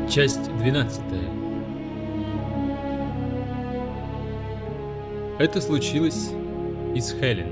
Часть 12. Это случилось и с Хелен.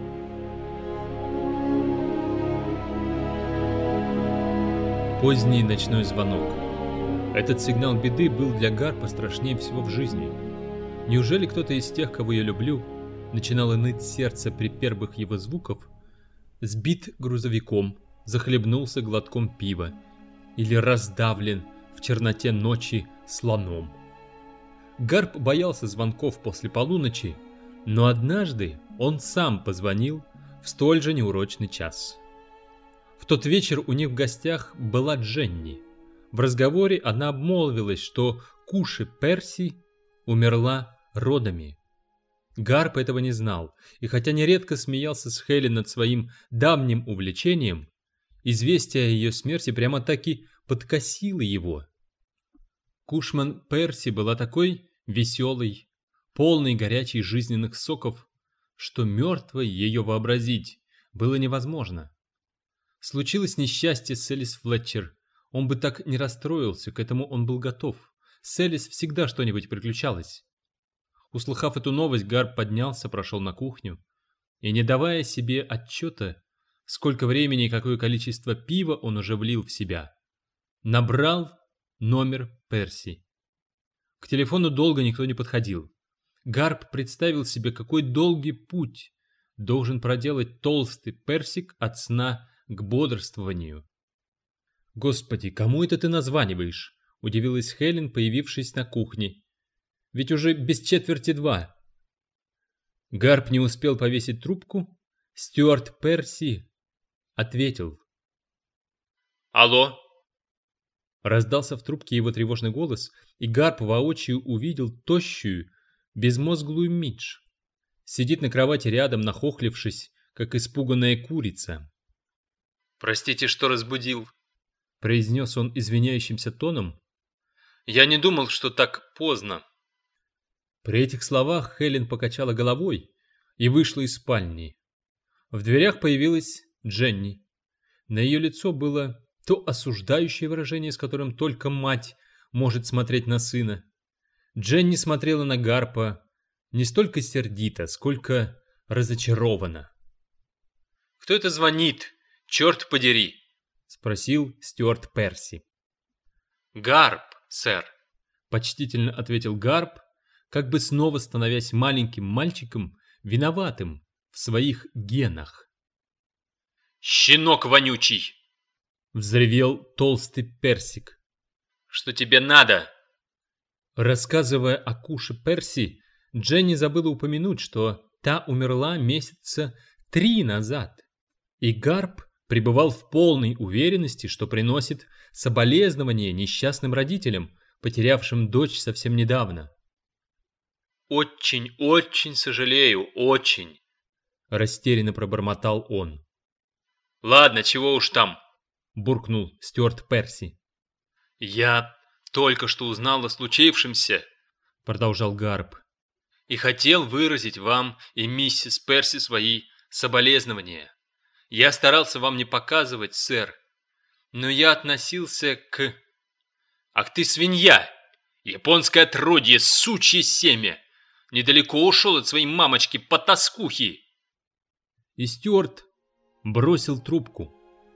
Поздний ночной звонок. Этот сигнал беды был для Гарпа страшнее всего в жизни. Неужели кто-то из тех, кого я люблю, начинало ныть сердце при первых его звуков, сбит грузовиком, захлебнулся глотком пива или раздавлен в черноте ночи слоном? Гарп боялся звонков после полуночи, но однажды он сам позвонил в столь же неурочный час. В тот вечер у них в гостях была Дженни. В разговоре она обмолвилась, что Куши Перси умерла родами. Гарп этого не знал, и хотя нередко смеялся с Хелен над своим давним увлечением, известие о ее смерти прямо-таки подкосило его. Кушман Перси была такой веселой, полной горячей жизненных соков, что мертвой ее вообразить было невозможно. Случилось несчастье с Элис Флетчер. Он бы так не расстроился, к этому он был готов. С Элис всегда что-нибудь приключалось. Услыхав эту новость, Гарп поднялся, прошел на кухню и, не давая себе отчета, сколько времени и какое количество пива он уже влил в себя, набрал номер Перси. К телефону долго никто не подходил. Гарп представил себе, какой долгий путь должен проделать толстый персик от сна к бодрствованию. «Господи, кому это ты названиваешь?» — удивилась Хелен, появившись на кухне. «Ведь уже без четверти два». Гарп не успел повесить трубку. Стюарт Перси ответил. «Алло?» Раздался в трубке его тревожный голос, и Гарп воочию увидел тощую, безмозглую Мидж. Сидит на кровати рядом, нахохлившись, как испуганная курица. «Простите, что разбудил», — произнес он извиняющимся тоном. «Я не думал, что так поздно». При этих словах Хелен покачала головой и вышла из спальни. В дверях появилась Дженни. На ее лицо было то осуждающее выражение, с которым только мать может смотреть на сына. Дженни смотрела на Гарпа не столько сердито, сколько разочарованно. «Кто это звонит? Черт подери!» — спросил Стюарт Перси. «Гарп, сэр», — почтительно ответил Гарп, как бы снова становясь маленьким мальчиком, виноватым в своих генах. «Щенок вонючий!» — взревел толстый персик. «Что тебе надо?» Рассказывая о Куше Перси, Дженни забыла упомянуть, что та умерла месяца 3 назад, и Гарп пребывал в полной уверенности, что приносит соболезнования несчастным родителям, потерявшим дочь совсем недавно. «Очень, очень сожалею, очень!» — растерянно пробормотал он. «Ладно, чего уж там!» — буркнул Стюарт Перси. «Я только что узнал о случившемся», — продолжал Гарп, «и хотел выразить вам и миссис Перси свои соболезнования. Я старался вам не показывать, сэр, но я относился к... Ах ты свинья! Японское отродье, сучье семя! Недалеко ушел от своей мамочки-потаскухи!» И Стюарт бросил трубку.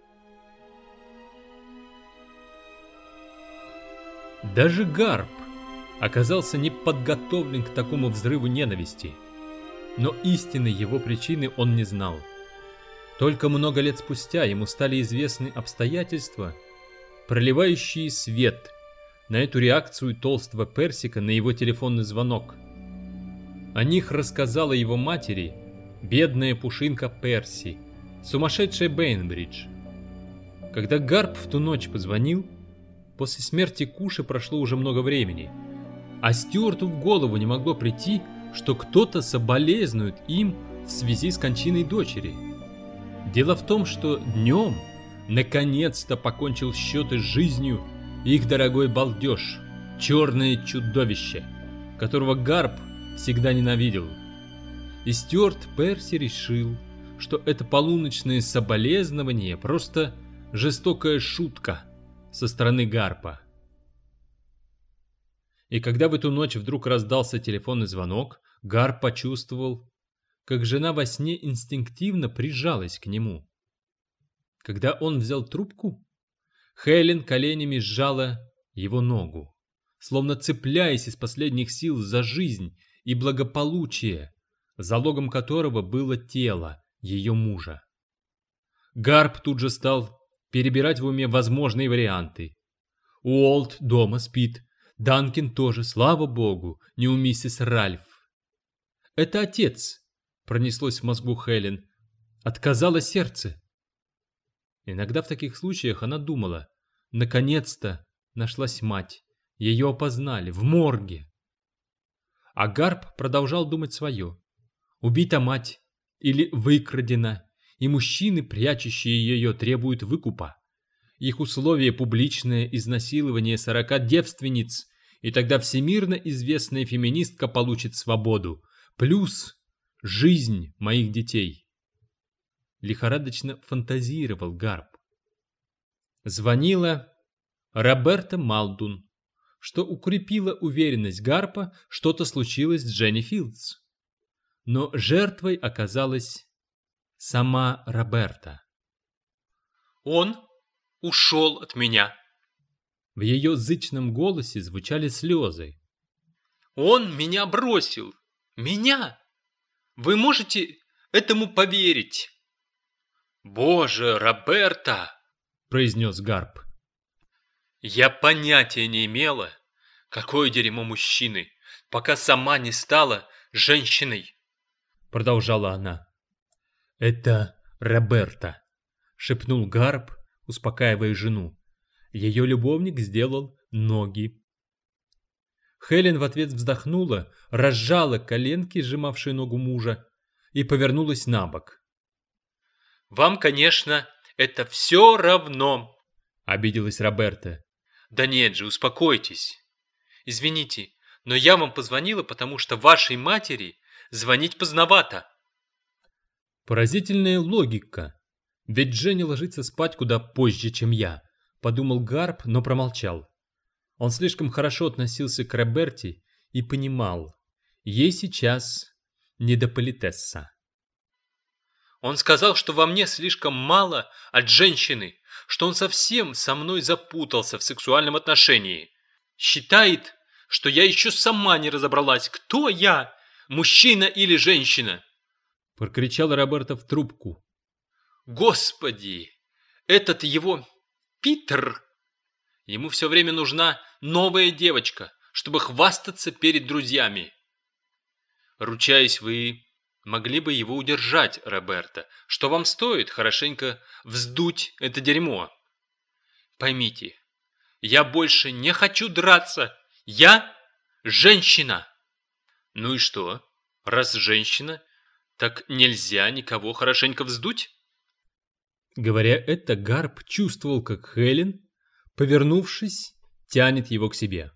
Даже Гарп оказался не подготовлен к такому взрыву ненависти, но истинной его причины он не знал. Только много лет спустя ему стали известны обстоятельства, проливающие свет на эту реакцию толстого персика на его телефонный звонок. О них рассказала его матери бедная пушинка Перси, сумасшедшая Бейнбридж. Когда Гарп в ту ночь позвонил, после смерти Куши прошло уже много времени, а Стюарту в голову не могло прийти, что кто-то соболезнует им в связи с кончиной дочери. Дело в том, что днем наконец-то покончил счеты с жизнью их дорогой балдеж, черное чудовище, которого Гарп всегда ненавидел. И Стюарт Перси решил, что это полуночное соболезнование просто жестокая шутка со стороны Гарпа. И когда в эту ночь вдруг раздался телефонный звонок, Гарп почувствовал, как жена во сне инстинктивно прижалась к нему. Когда он взял трубку, Хелен коленями сжала его ногу, словно цепляясь из последних сил за жизнь и благополучие, залогом которого было тело ее мужа. Гарп тут же стал перебирать в уме возможные варианты. Уолт дома спит, Данкин тоже, слава богу, не у миссис Ральф. «Это отец», — пронеслось в мозгу Хелен, — «отказало сердце». Иногда в таких случаях она думала, наконец-то нашлась мать, ее опознали в морге. А Гарп продолжал думать свое. Убита мать или выкрадена, и мужчины, прячущие ее, требуют выкупа. Их условие — публичное изнасилование 40 девственниц, и тогда всемирно известная феминистка получит свободу, плюс жизнь моих детей. Лихорадочно фантазировал Гарп. Звонила Роберта Малдун, что укрепило уверенность Гарпа, что-то случилось с Дженни Филдс. Но жертвой оказалась сама Роберта. «Он ушел от меня». В ее зычном голосе звучали слезы. «Он меня бросил! Меня! Вы можете этому поверить?» «Боже, Роберта!» — произнес Гарп. «Я понятия не имела, какое дерьмо мужчины, пока сама не стала женщиной», — продолжала она. «Это Роберта», — шепнул Гарп, успокаивая жену. Ее любовник сделал ноги. Хелен в ответ вздохнула, разжала коленки, сжимавшие ногу мужа, и повернулась на бок. «Вам, конечно, это все равно», — обиделась Роберта. «Да нет же, успокойтесь. Извините, но я вам позвонила, потому что вашей матери звонить поздновато». Поразительная логика. Ведь Дженни ложится спать куда позже, чем я, подумал Гарп, но промолчал. Он слишком хорошо относился к Роберте и понимал, ей сейчас не до политесса. «Он сказал, что во мне слишком мало от женщины, что он совсем со мной запутался в сексуальном отношении. Считает, что я еще сама не разобралась, кто я, мужчина или женщина», — прокричала Роберта в трубку. «Господи, этот его Питер! Ему все время нужна новая девочка, чтобы хвастаться перед друзьями. Ручаюсь, вы могли бы его удержать, Роберта. Что вам стоит хорошенько вздуть это дерьмо? Поймите, я больше не хочу драться. Я женщина. Ну и что? Раз женщина, так нельзя никого хорошенько вздуть?» Говоря это, Гарп чувствовал, как Хелен, повернувшись, тянет его к себе.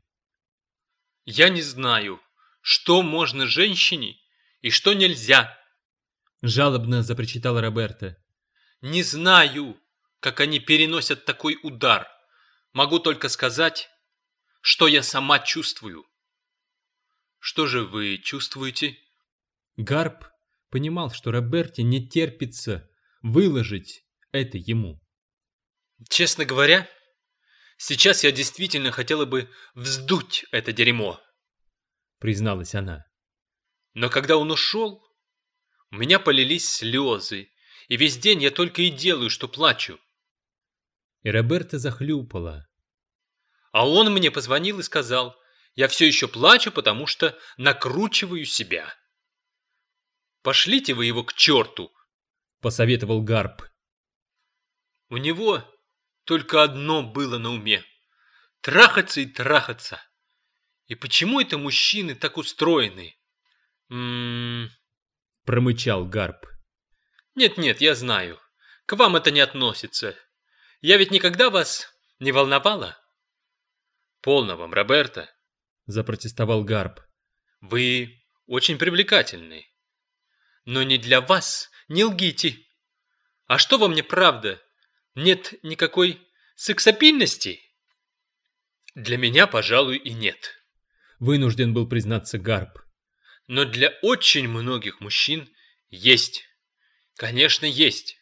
«Я не знаю, что можно женщине и что нельзя», — жалобно запричитала Роберта. «Не знаю, как они переносят такой удар. Могу только сказать, что я сама чувствую». «Что же вы чувствуете?» Гарп понимал, что Роберте не терпится выложить это ему. «Честно говоря, сейчас я действительно хотела бы вздуть это дерьмо», — призналась она. «Но когда он ушел, у меня полились слезы, и весь день я только и делаю, что плачу». И Роберта захлюпала. «А он мне позвонил и сказал, я все еще плачу, потому что накручиваю себя». «Пошлите вы его к черту», — посоветовал Гарп. У него только одно было на уме – трахаться и трахаться. И почему это мужчины так устроены? Промычал Гарп. Нет, я знаю. К вам это не относится. Я ведь никогда вас не волновала. Полно вам, Роберта, запротестовал Гарп. Вы очень привлекательны. Но не для вас, не лгите. А что во мне правда? Нет никакой сексапильности? Для меня, пожалуй, и нет. вынужден был признаться Гарп. Но для очень многих мужчин есть. Конечно, есть.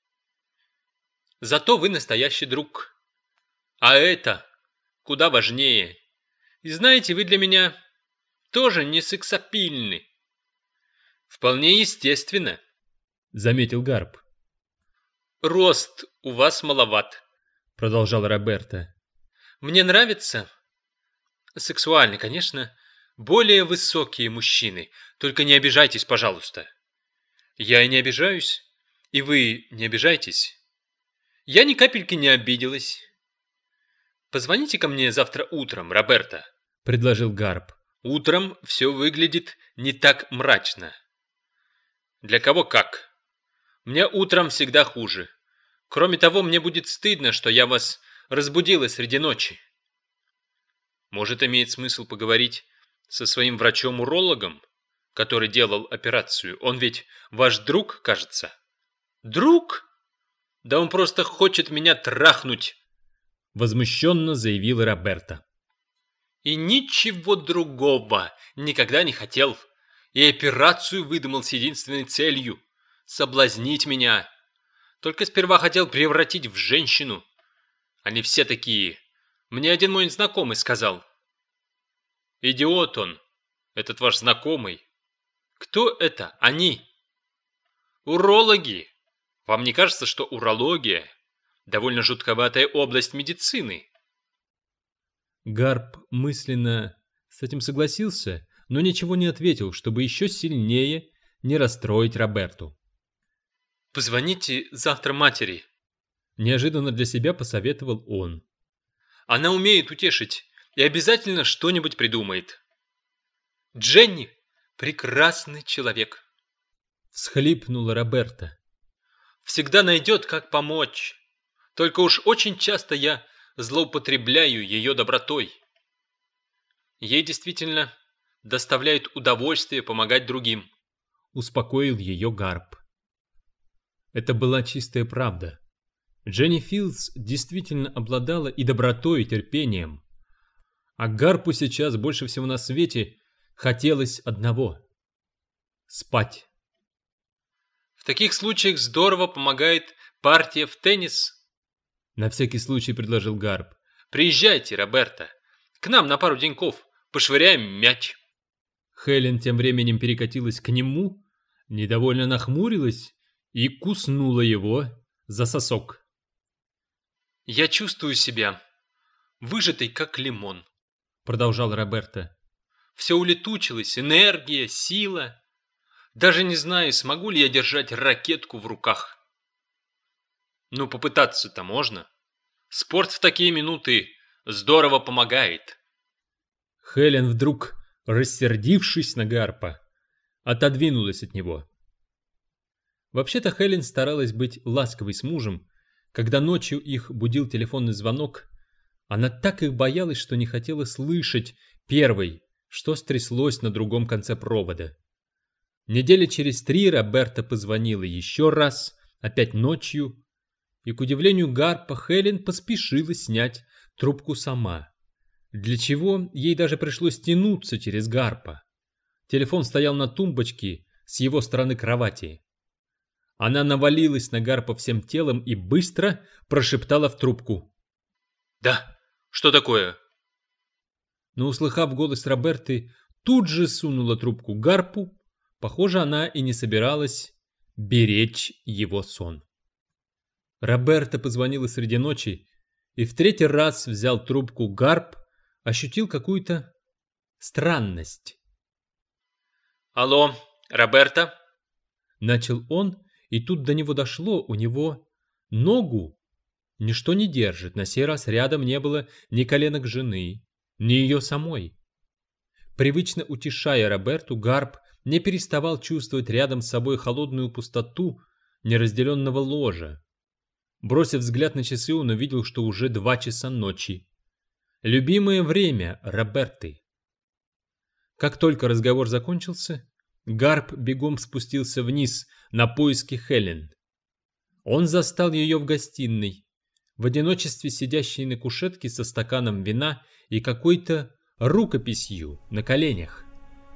Зато вы настоящий друг. А это куда важнее. И знаете, вы для меня тоже не сексапильны. Вполне естественно, заметил Гарп. Рост у вас маловат, продолжал Роберто. Мне нравятся, сексуально, конечно, более высокие мужчины. Только не обижайтесь, пожалуйста. Я и не обижаюсь, и вы не обижайтесь. Я ни капельки не обиделась. Позвоните ко мне завтра утром, Роберто, предложил Гарп. Утром все выглядит не так мрачно. Для кого как. Мне утром всегда хуже. Кроме того, мне будет стыдно, что я вас разбудила среди ночи. Может, имеет смысл поговорить со своим врачом-урологом, который делал операцию? Он ведь ваш друг, кажется. Друг? Да он просто хочет меня трахнуть, возмущенно заявил Роберто. И ничего другого никогда не хотел. И операцию выдумал с единственной целью – соблазнить меня. Только сперва хотел превратить в женщину. Они все такие. Мне один мой знакомый сказал. Идиот он, этот ваш знакомый. Кто это? Они. Урологи. Вам не кажется, что урология – довольно жутковатая область медицины? Гарп мысленно с этим согласился, но ничего не ответил, чтобы еще сильнее не расстроить Роберту. «Позвоните завтра матери», – неожиданно для себя посоветовал он. «Она умеет утешить и обязательно что-нибудь придумает. Дженни – прекрасный человек», – всхлипнула Роберта. «Всегда найдет, как помочь. Только уж очень часто я злоупотребляю ее добротой. Ей действительно доставляет удовольствие помогать другим», – успокоил ее Гарп. Это была чистая правда. Дженни Филдс действительно обладала и добротой, и терпением. А Гарпу сейчас больше всего на свете хотелось одного – спать. «В таких случаях здорово помогает партия в теннис», – на всякий случай предложил Гарп. «Приезжайте, Роберто, к нам на пару деньков, пошвыряем мяч». Хелен тем временем перекатилась к нему, недовольно нахмурилась и куснула его за сосок. «Я чувствую себя выжатой, как лимон», – продолжал Роберто. «Все улетучилось, энергия, сила. Даже не знаю, смогу ли я держать ракетку в руках. Ну, попытаться-то можно. Спорт в такие минуты здорово помогает». Хелен вдруг, рассердившись на Гарпа, отодвинулась от него. Вообще-то Хелен старалась быть ласковой с мужем. Когда ночью их будил телефонный звонок, она так их боялась, что не хотела слышать первой, что стряслось на другом конце провода. Недели через 3 Роберта позвонила еще раз, опять ночью, и, к удивлению Гарпа, Хелен поспешила снять трубку сама, для чего ей даже пришлось тянуться через Гарпа. Телефон стоял на тумбочке с его стороны кровати. Она навалилась на Гарпа всем телом и быстро прошептала в трубку. «Да, что такое?» Но, услыхав голос Роберты, тут же сунула трубку Гарпу. Похоже, она и не собиралась беречь его сон. Роберта позвонила среди ночи, и в 3-й раз взял трубку Гарп, ощутил какую-то странность. «Алло, Роберта?» Начал он, и тут до него дошло, у него ногу ничто не держит, на сей раз рядом не было ни коленок жены, ни ее самой. Привычно утешая Роберту, Гарп не переставал чувствовать рядом с собой холодную пустоту неразделенного ложа. Бросив взгляд на часы, он увидел, что уже 2 часа ночи. Любимое время Роберты. Как только разговор закончился, Гарп бегом спустился вниз на поиски Хелен. Он застал ее в гостиной, в одиночестве сидящей на кушетке со стаканом вина и какой-то рукописью на коленях.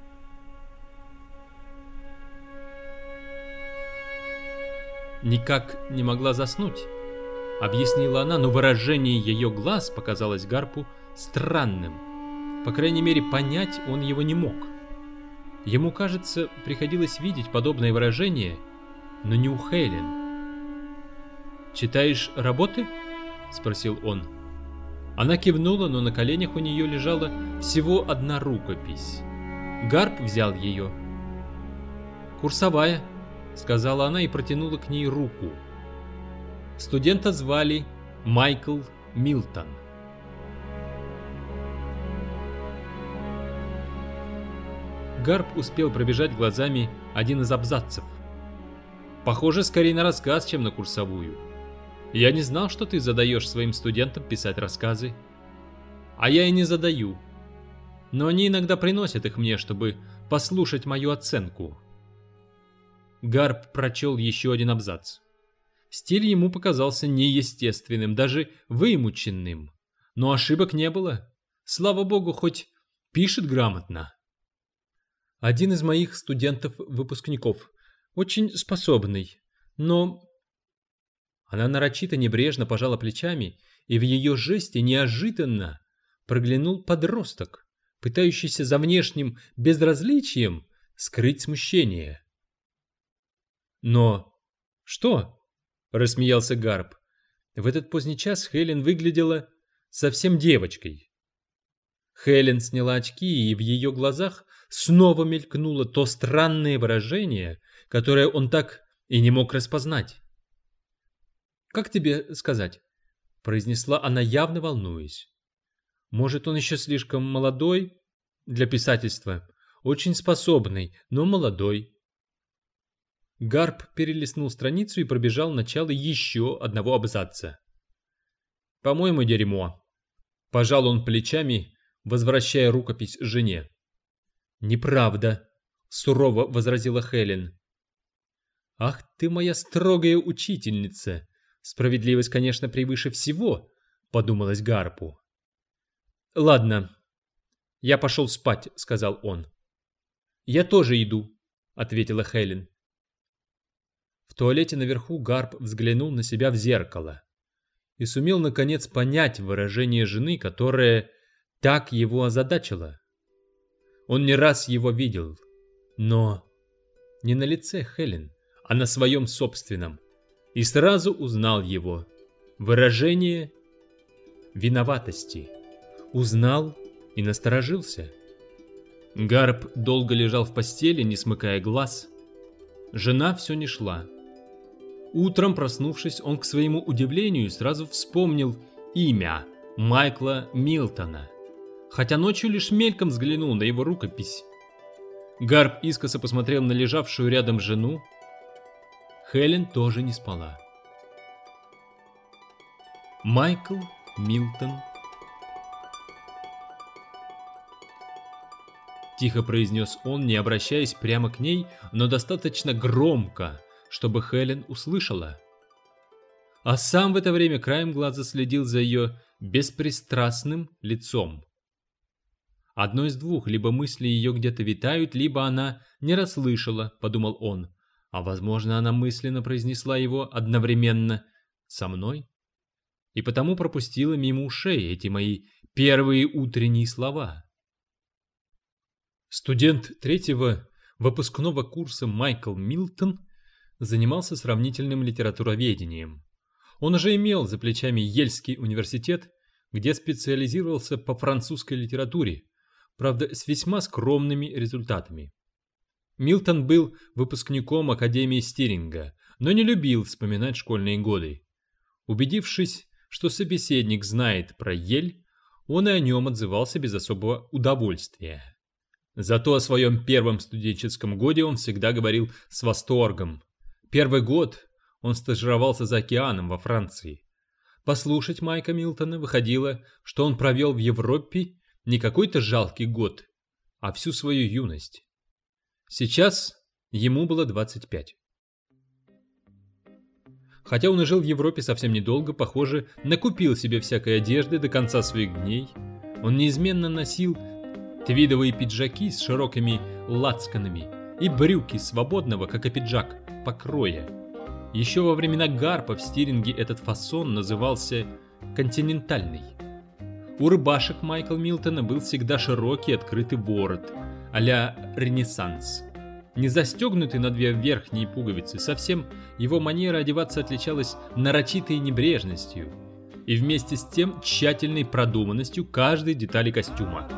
«Никак не могла заснуть», — объяснила она, но выражение ее глаз показалось Гарпу странным. По крайней мере, понять он его не мог. Ему, кажется, приходилось видеть подобное выражение, но не у Хелен. «Читаешь работы?» — спросил он. Она кивнула, но на коленях у нее лежала всего одна рукопись. Гарп взял ее. «Курсовая», — сказала она и протянула к ней руку. Студента звали Майкл Милтон. Гарп успел пробежать глазами один из абзацев. «Похоже скорее на рассказ, чем на курсовую. Я не знал, что ты задаешь своим студентам писать рассказы. А я и не задаю. Но они иногда приносят их мне, чтобы послушать мою оценку». Гарп прочел еще один абзац. Стиль ему показался неестественным, даже вымученным. Но ошибок не было. Слава богу, хоть пишет грамотно. «Один из моих студентов-выпускников. Очень способный. Но...» Она нарочито небрежно пожала плечами, и в ее жесте неожиданно проглянул подросток, пытающийся за внешним безразличием скрыть смущение. «Но... что?» — рассмеялся Гарп. В этот поздний час Хелен выглядела совсем девочкой. Хелен сняла очки, и в ее глазах снова мелькнуло то странное выражение, которое он так и не мог распознать. «Как тебе сказать?» — произнесла она, явно волнуясь. «Может, он еще слишком молодой для писательства, очень способный, но молодой». Гарп перелистнул страницу и пробежал начало еще одного абзаца. «По-моему, дерьмо». Пожал он плечами, возвращая рукопись жене. «Неправда», — сурово возразила Хелен. «Ах ты моя строгая учительница! Справедливость, конечно, превыше всего», — подумалось Гарпу. «Ладно, я пошел спать», — сказал он. «Я тоже иду», — ответила Хелен. В туалете наверху Гарп взглянул на себя в зеркало и сумел наконец понять выражение жены, которое так его озадачило. Он не раз его видел, но не на лице Хелен, а на своем собственном, и сразу узнал его. Выражение виноватости. Узнал и насторожился. Гарп долго лежал в постели, не смыкая глаз. Жена все не шла. Утром, проснувшись, он к своему удивлению сразу вспомнил имя Майкла Милтона, хотя ночью лишь мельком взглянул на его рукопись. Гарп искоса посмотрел на лежавшую рядом жену. Хелен тоже не спала. Майкл Милтон. Тихо произнес он, не обращаясь прямо к ней, но достаточно громко, чтобы Хелен услышала. А сам в это время краем глаза следил за ее беспристрастным лицом. Одно из двух: либо мысли ее где-то витают, либо она не расслышала, подумал он, а возможно, она мысленно произнесла его одновременно со мной, и потому пропустила мимо ушей эти мои первые утренние слова. Студент третьего выпускного курса Майкл Милтон занимался сравнительным литературоведением. Он уже имел за плечами Йельский университет, где специализировался по французской литературе, правда, с весьма скромными результатами. Милтон был выпускником Академии Стиринга, но не любил вспоминать школьные годы. Убедившись, что собеседник знает про Йель, он и о нем отзывался без особого удовольствия. Зато о своем первом студенческом годе он всегда говорил с восторгом. Первый год он стажировался за океаном во Франции. Послушать Майка Милтона выходило, что он провел в Европе не какой-то жалкий год, а всю свою юность. Сейчас ему было 25. Хотя он и жил в Европе совсем недолго, похоже, накупил себе всякой одежды до конца своих дней, он неизменно носил твидовые пиджаки с широкими лацканами и брюки свободного, как и пиджак, покроя. Еще во времена Гарпа в стилинге этот фасон назывался континентальный. У рубашек Майкла Милтона был всегда широкий открытый ворот, а-ля Ренессанс. Не застегнутый на две верхние пуговицы, совсем его манера одеваться отличалась нарочитой небрежностью и вместе с тем тщательной продуманностью каждой детали костюма.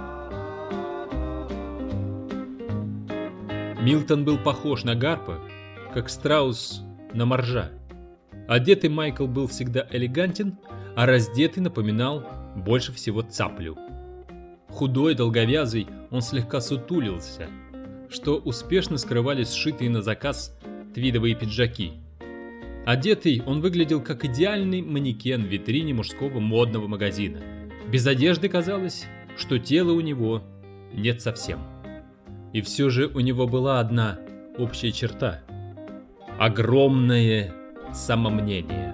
Милтон был похож на Гарпа, как страус на моржа. Одетый Майкл был всегда элегантен, а раздетый напоминал больше всего цаплю. Худой, долговязый, он слегка сутулился, что успешно скрывали сшитые на заказ твидовые пиджаки. Одетый он выглядел как идеальный манекен в витрине мужского модного магазина. Без одежды казалось, что тела у него нет совсем. И все же у него была одна общая черта – огромное самомнение.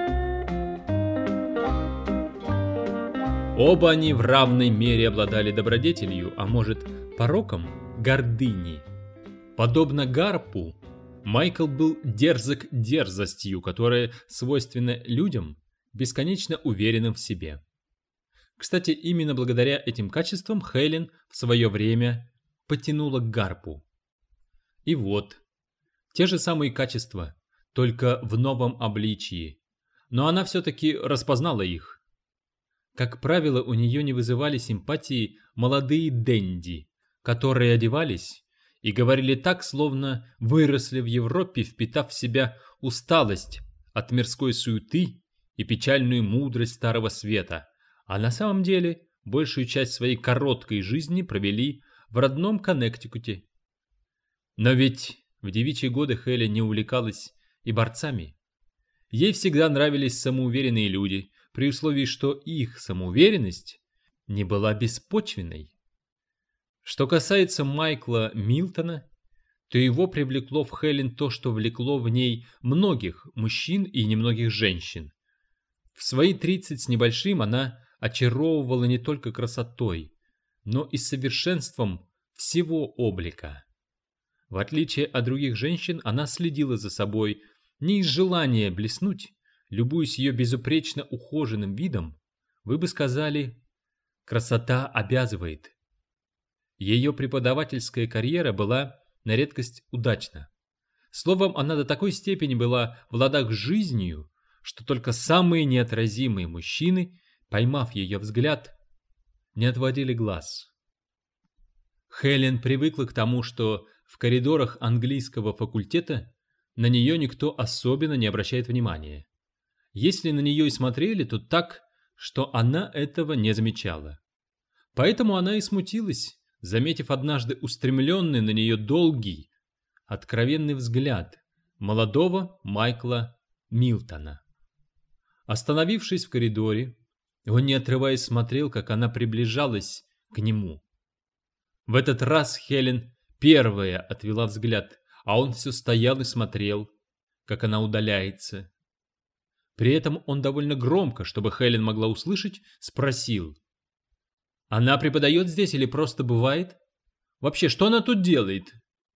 Оба они в равной мере обладали добродетелью, а может, пороком гордыни. Подобно Гарпу, Майкл был дерзок дерзостью, которая свойственна людям, бесконечно уверенным в себе. Кстати, именно благодаря этим качествам Хелен в свое время потянула к Гарпу. И вот, те же самые качества, только в новом обличии, но она все-таки распознала их. Как правило, у нее не вызывали симпатии молодые денди, которые одевались и говорили так, словно выросли в Европе, впитав в себя усталость от мирской суеты и печальную мудрость Старого Света, а на самом деле большую часть своей короткой жизни провели в родном Коннектикуте. Но ведь в девичьи годы Хелен не увлекалась и борцами. Ей всегда нравились самоуверенные люди, при условии, что их самоуверенность не была беспочвенной. Что касается Майкла Милтона, то его привлекло в Хелен то, что влекло в ней многих мужчин и немногих женщин. В свои 30 с небольшим она очаровывала не только красотой, но и совершенством всего облика. В отличие от других женщин, она следила за собой не из желания блеснуть. Любуясь ее безупречно ухоженным видом, вы бы сказали, красота обязывает. Ее преподавательская карьера была на редкость удачна. Словом, она до такой степени была в ладах с жизнью, что только самые неотразимые мужчины, поймав ее взгляд, не отводили глаз. Хелен привыкла к тому, что в коридорах английского факультета на нее никто особенно не обращает внимания. Если на нее и смотрели, то так, что она этого не замечала. Поэтому она и смутилась, заметив однажды устремленный на нее долгий, откровенный взгляд молодого Майкла Милтона. Остановившись в коридоре, он, не отрываясь, смотрел, как она приближалась к нему. В этот раз Хелен первая отвела взгляд, а он все стоял и смотрел, как она удаляется. При этом он довольно громко, чтобы Хелен могла услышать, спросил: «Она преподает здесь или просто бывает? Вообще, что она тут делает?»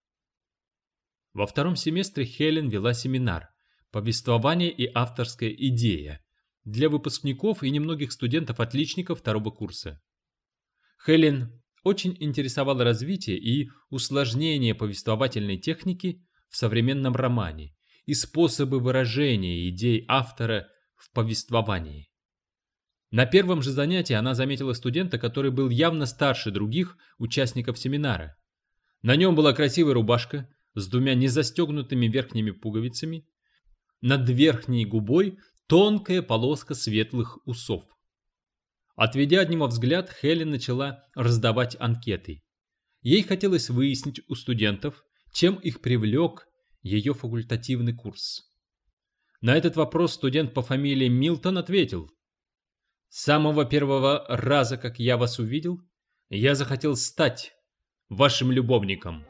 Во втором семестре Хелен вела семинар «Повествование и авторская идея» для выпускников и немногих студентов-отличников второго курса. Хелен очень интересовало развитие и усложнение повествовательной техники в современном романе и способы выражения идей автора в повествовании. На первом же занятии она заметила студента, который был явно старше других участников семинара. На нем была красивая рубашка с двумя незастегнутыми верхними пуговицами, над верхней губой тонкая полоска светлых усов. Отведя от него взгляд, Хелен начала раздавать анкеты. Ей хотелось выяснить у студентов, чем их привлек ее факультативный курс. На этот вопрос студент по фамилии Милтон ответил: «С самого первого раза, как я вас увидел, я захотел стать вашим любовником».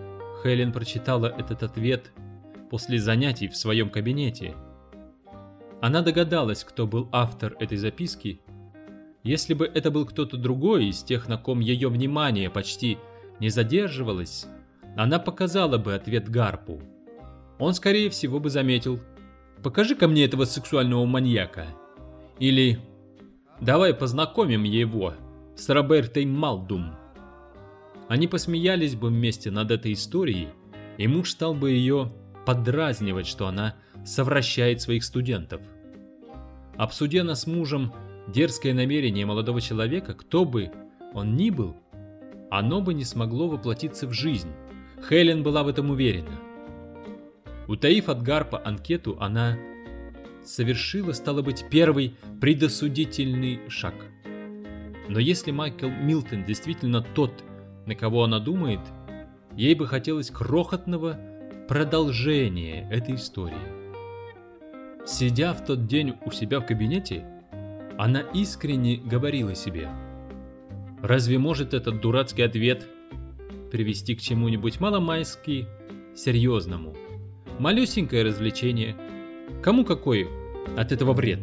Хелен прочитала этот ответ после занятий в своем кабинете. Она догадалась, кто был автор этой записки. Если бы это был кто-то другой из тех, на ком ее внимание почти не задерживалось, она показала бы ответ Гарпу. Он, скорее всего, бы заметил: «Покажи-ка мне этого сексуального маньяка». Или «Давай познакомим его с Робертой Малдум». Они посмеялись бы вместе над этой историей, и муж стал бы ее подразнивать, что она совращает своих студентов. Обсудя с мужем дерзкое намерение молодого человека, кто бы он ни был, оно бы не смогло воплотиться в жизнь. Хелен была в этом уверена. Утаив от Гарпа анкету, она совершила, стало быть, первый предосудительный шаг. Но если Майкл Милтон действительно тот, на кого она думает, ей бы хотелось крохотного продолжения этой истории. Сидя в тот день у себя в кабинете, она искренне говорила себе: разве может этот дурацкий ответ привести к чему-нибудь маломальски серьезному? Малюсенькое развлечение. Кому какой от этого вред?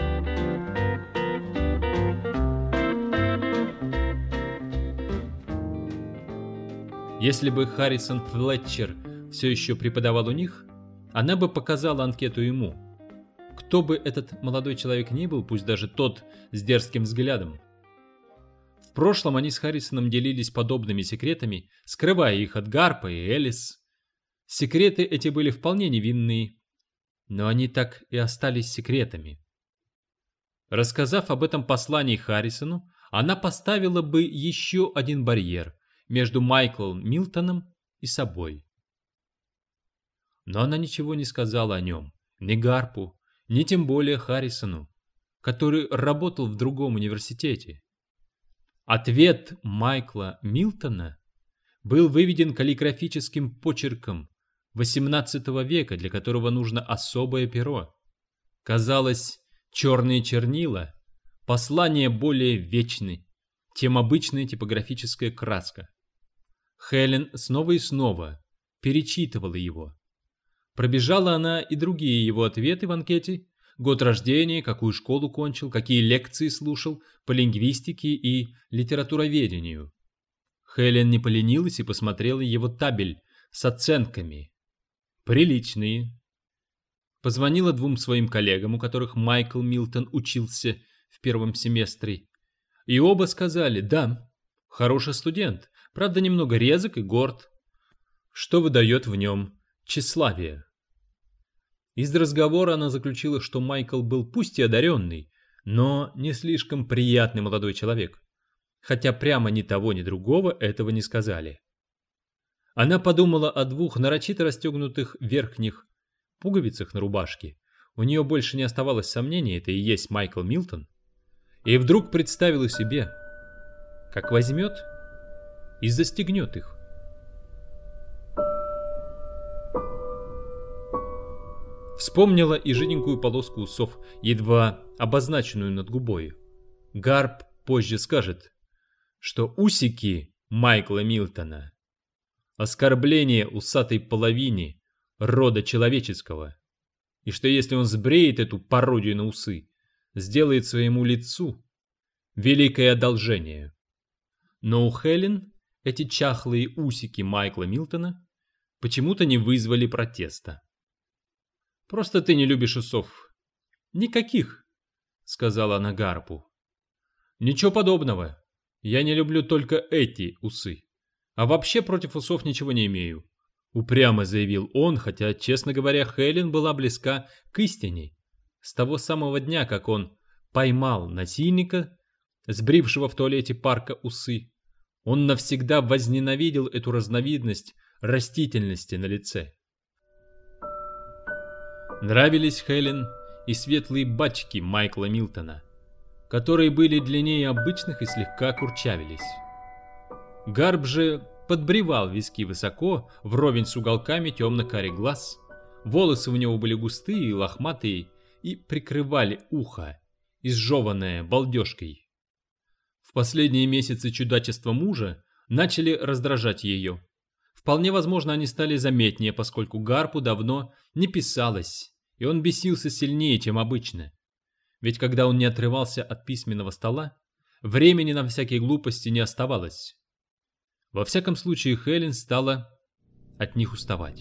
Если бы Харрисон Флетчер все еще преподавал у них, она бы показала анкету ему. Кто бы этот молодой человек ни был, пусть даже тот с дерзким взглядом. В прошлом они с Харрисоном делились подобными секретами, скрывая их от Гарпа и Элис. Секреты эти были вполне невинные, но они так и остались секретами. Рассказав об этом послании Харрисону, она поставила бы еще один барьер между Майклом Милтоном и собой. Но она ничего не сказала о нем, ни Гарпу, ни тем более Харрисону, который работал в другом университете. Ответ Майкла Милтона был выведен каллиграфическим почерком XVIII века, для которого нужно особое перо. Казалось, черные чернила, послание более вечны, чем обычная типографическая краска. Хелен снова и снова перечитывала его. Пробежала она и другие его ответы в анкете: год рождения, какую школу кончил, какие лекции слушал по лингвистике и литературоведению. Хелен не поленилась и посмотрела его табель с оценками. Приличные. Позвонила двум своим коллегам, у которых Майкл Милтон учился в первом семестре, и оба сказали: да, хороший студент, правда немного резок и горд, что выдает в нем тщеславие. Из разговора она заключила, что Майкл был пусть и одаренный, но не слишком приятный молодой человек, хотя прямо ни того, ни другого этого не сказали. Она подумала о двух нарочито расстегнутых верхних пуговицах на рубашке. У нее больше не оставалось сомнений, это и есть Майкл Милтон. И вдруг представила себе, как возьмет и застегнет их. Вспомнила и жиденькую полоску усов, едва обозначенную над губой. Гарп позже скажет, что усики Майкла Милтона — оскорбление усатой половине рода человеческого, и что если он сбреет эту пародию на усы, сделает своему лицу великое одолжение. Но у Хелен эти чахлые усики Майкла Милтона почему-то не вызвали протеста. «Просто ты не любишь усов». «Никаких», — сказала она Гарпу. «Ничего подобного. Я не люблю только эти усы. А вообще против усов ничего не имею», — упрямо заявил он, хотя, честно говоря, Хелен была близка к истине. С того самого дня, как он поймал насильника, сбрившего в туалете парка усы, он навсегда возненавидел эту разновидность растительности на лице. Нравились Хелен и светлые бачки Майкла Милтона, которые были длиннее обычных и слегка курчавились. Гарп же подбривал виски высоко, вровень с уголками темно-карий глаз. Волосы у него были густые и лохматые и прикрывали ухо, изжеванное балдежкой. В последние месяцы чудачества мужа начали раздражать ее. Вполне возможно, они стали заметнее, поскольку Гарпу давно не писалось, и он бесился сильнее, чем обычно. Ведь когда он не отрывался от письменного стола, времени на всякие глупости не оставалось. Во всяком случае, Хелен стала от них уставать.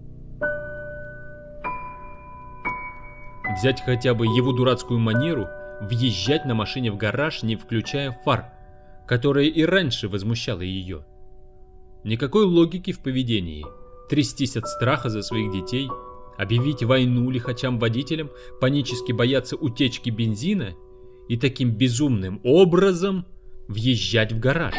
Взять хотя бы его дурацкую манеру въезжать на машине в гараж, не включая фар, которая и раньше возмущала ее. Никакой логики в поведении. Трястись от страха за своих детей, объявить войну лихачам-водителям, панически бояться утечки бензина и таким безумным образом въезжать в гараж.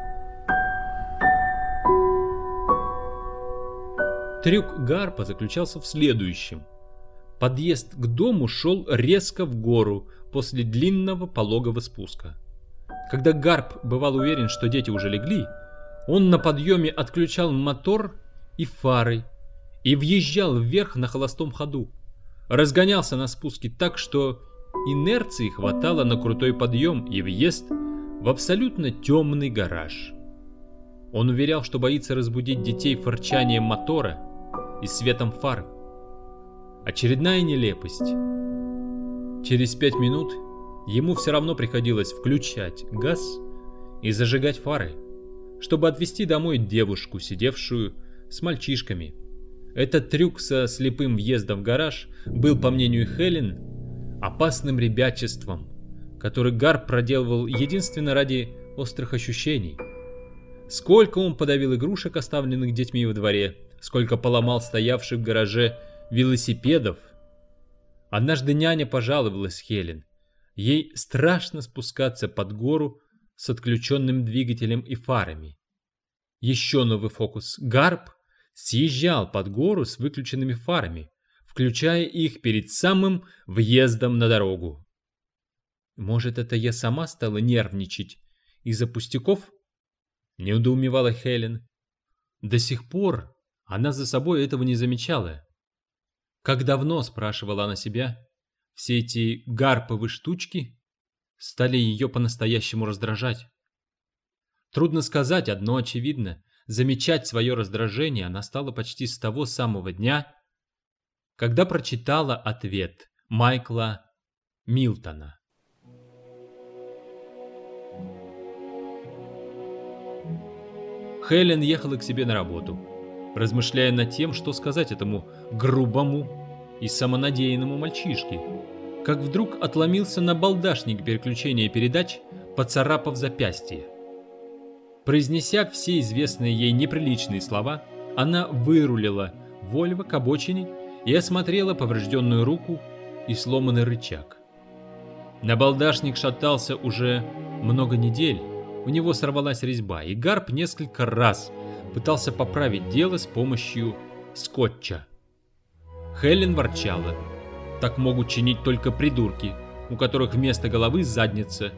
Трюк Гарпа заключался в следующем. Подъезд к дому шел резко в гору после длинного пологого спуска. Когда Гарп бывал уверен, что дети уже легли, он на подъеме отключал мотор и фары и въезжал вверх на холостом ходу. Разгонялся на спуске так, что инерции хватало на крутой подъем и въезд в абсолютно темный гараж. Он уверял, что боится разбудить детей фырчанием мотора и светом фар. Очередная нелепость. Через 5 минут ему все равно приходилось включать газ и зажигать фары, чтобы отвезти домой девушку, сидевшую с мальчишками. Этот трюк со слепым въездом в гараж был, по мнению Хелен, опасным ребячеством, который Гарп проделывал единственно ради острых ощущений. Сколько он подавил игрушек, оставленных детьми во дворе, сколько поломал стоявших в гараже велосипедов. Однажды няня пожаловалась Хелен. Ей страшно спускаться под гору с отключенным двигателем и фарами. Еще новый фокус. Гарп съезжал под гору с выключенными фарами, включая их перед самым въездом на дорогу. Может, это я сама стала нервничать из-за пустяков? Недоумевала Хелен. До сих пор она за собой этого не замечала. Как давно, спрашивала она себя, все эти гарповые штучки стали ее по-настоящему раздражать. Трудно сказать, одно очевидно. Замечать свое раздражение она стала почти с того самого дня, когда прочитала ответ Майкла Милтона. Хелен ехала к себе на работу, размышляя над тем, что сказать этому грубому и самонадеянному мальчишке, как вдруг отломился набалдашник переключения передач, поцарапав запястье. Произнеся все известные ей неприличные слова, она вырулила Вольво к обочине и осмотрела поврежденную руку и сломанный рычаг. Набалдашник шатался уже много недель, у него сорвалась резьба, и Гарп несколько раз пытался поправить дело с помощью скотча. Хелен ворчала. Так могут чинить только придурки, у которых вместо головы задница.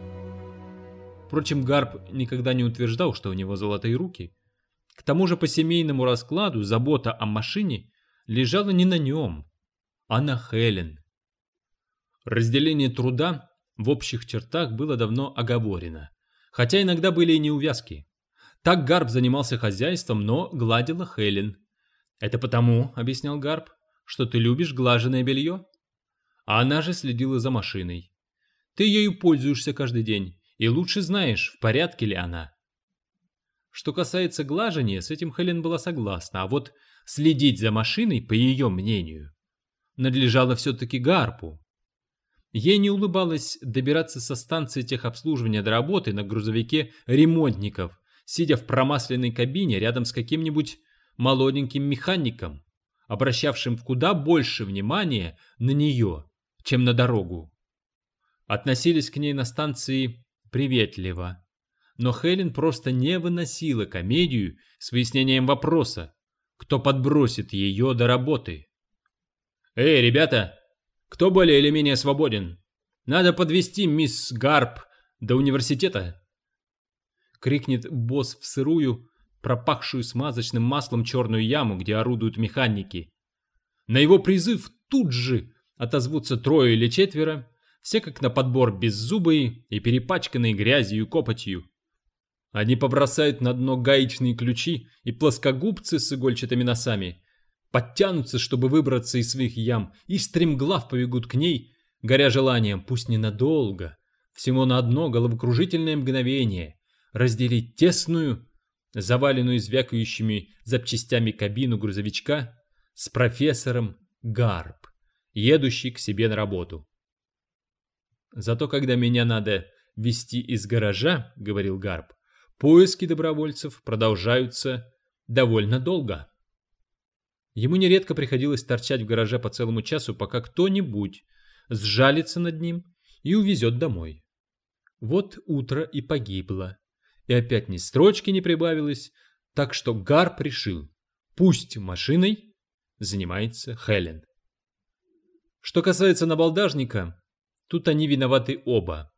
Впрочем, Гарп никогда не утверждал, что у него золотые руки. К тому же по семейному раскладу забота о машине лежала не на нем, а на Хелен. Разделение труда в общих чертах было давно оговорено, хотя иногда были и неувязки. Так Гарп занимался хозяйством, но гладила Хелен. «Это потому, — объяснял Гарп, — что ты любишь глаженое белье. А она же следила за машиной. Ты ею пользуешься каждый день и лучше знаешь, в порядке ли она». Что касается глажения, с этим Хелен была согласна, а вот следить за машиной, по ее мнению, надлежало все-таки Гарпу. Ей не улыбалось добираться со станции техобслуживания до работы на грузовике ремонтников, сидя в промасленной кабине рядом с каким-нибудь молоденьким механиком, обращавшим куда больше внимания на нее, чем на дорогу. Относились к ней на станции приветливо, но Хелен просто не выносила комедию с выяснением вопроса, кто подбросит ее до работы. «Эй, ребята, кто более или менее свободен? Надо подвезти мисс Гарп до университета!» Крикнет босс в сырую, пропахшую смазочным маслом черную яму, где орудуют механики. На его призыв тут же отозвутся 3 или 4, все как на подбор беззубые и перепачканные грязью и копотью. Они побросают на дно гаечные ключи и плоскогубцы с игольчатыми носами, подтянутся, чтобы выбраться из своих ям, и стремглав побегут к ней, горя желанием, пусть ненадолго, всего на одно головокружительное мгновение, разделить тесную, заваленную звякающими запчастями кабину грузовичка с профессором Гарп, едущий к себе на работу. «Зато когда меня надо везти из гаража, — говорил Гарп, — поиски добровольцев продолжаются довольно долго». Ему нередко приходилось торчать в гараже по целому часу, пока кто-нибудь сжалится над ним и увезет домой. Вот утро и погибло, и опять ни строчки не прибавилось, так что Гарп решил, пусть машиной занимается Хелен. Что касается набалдажника, тут они виноваты оба.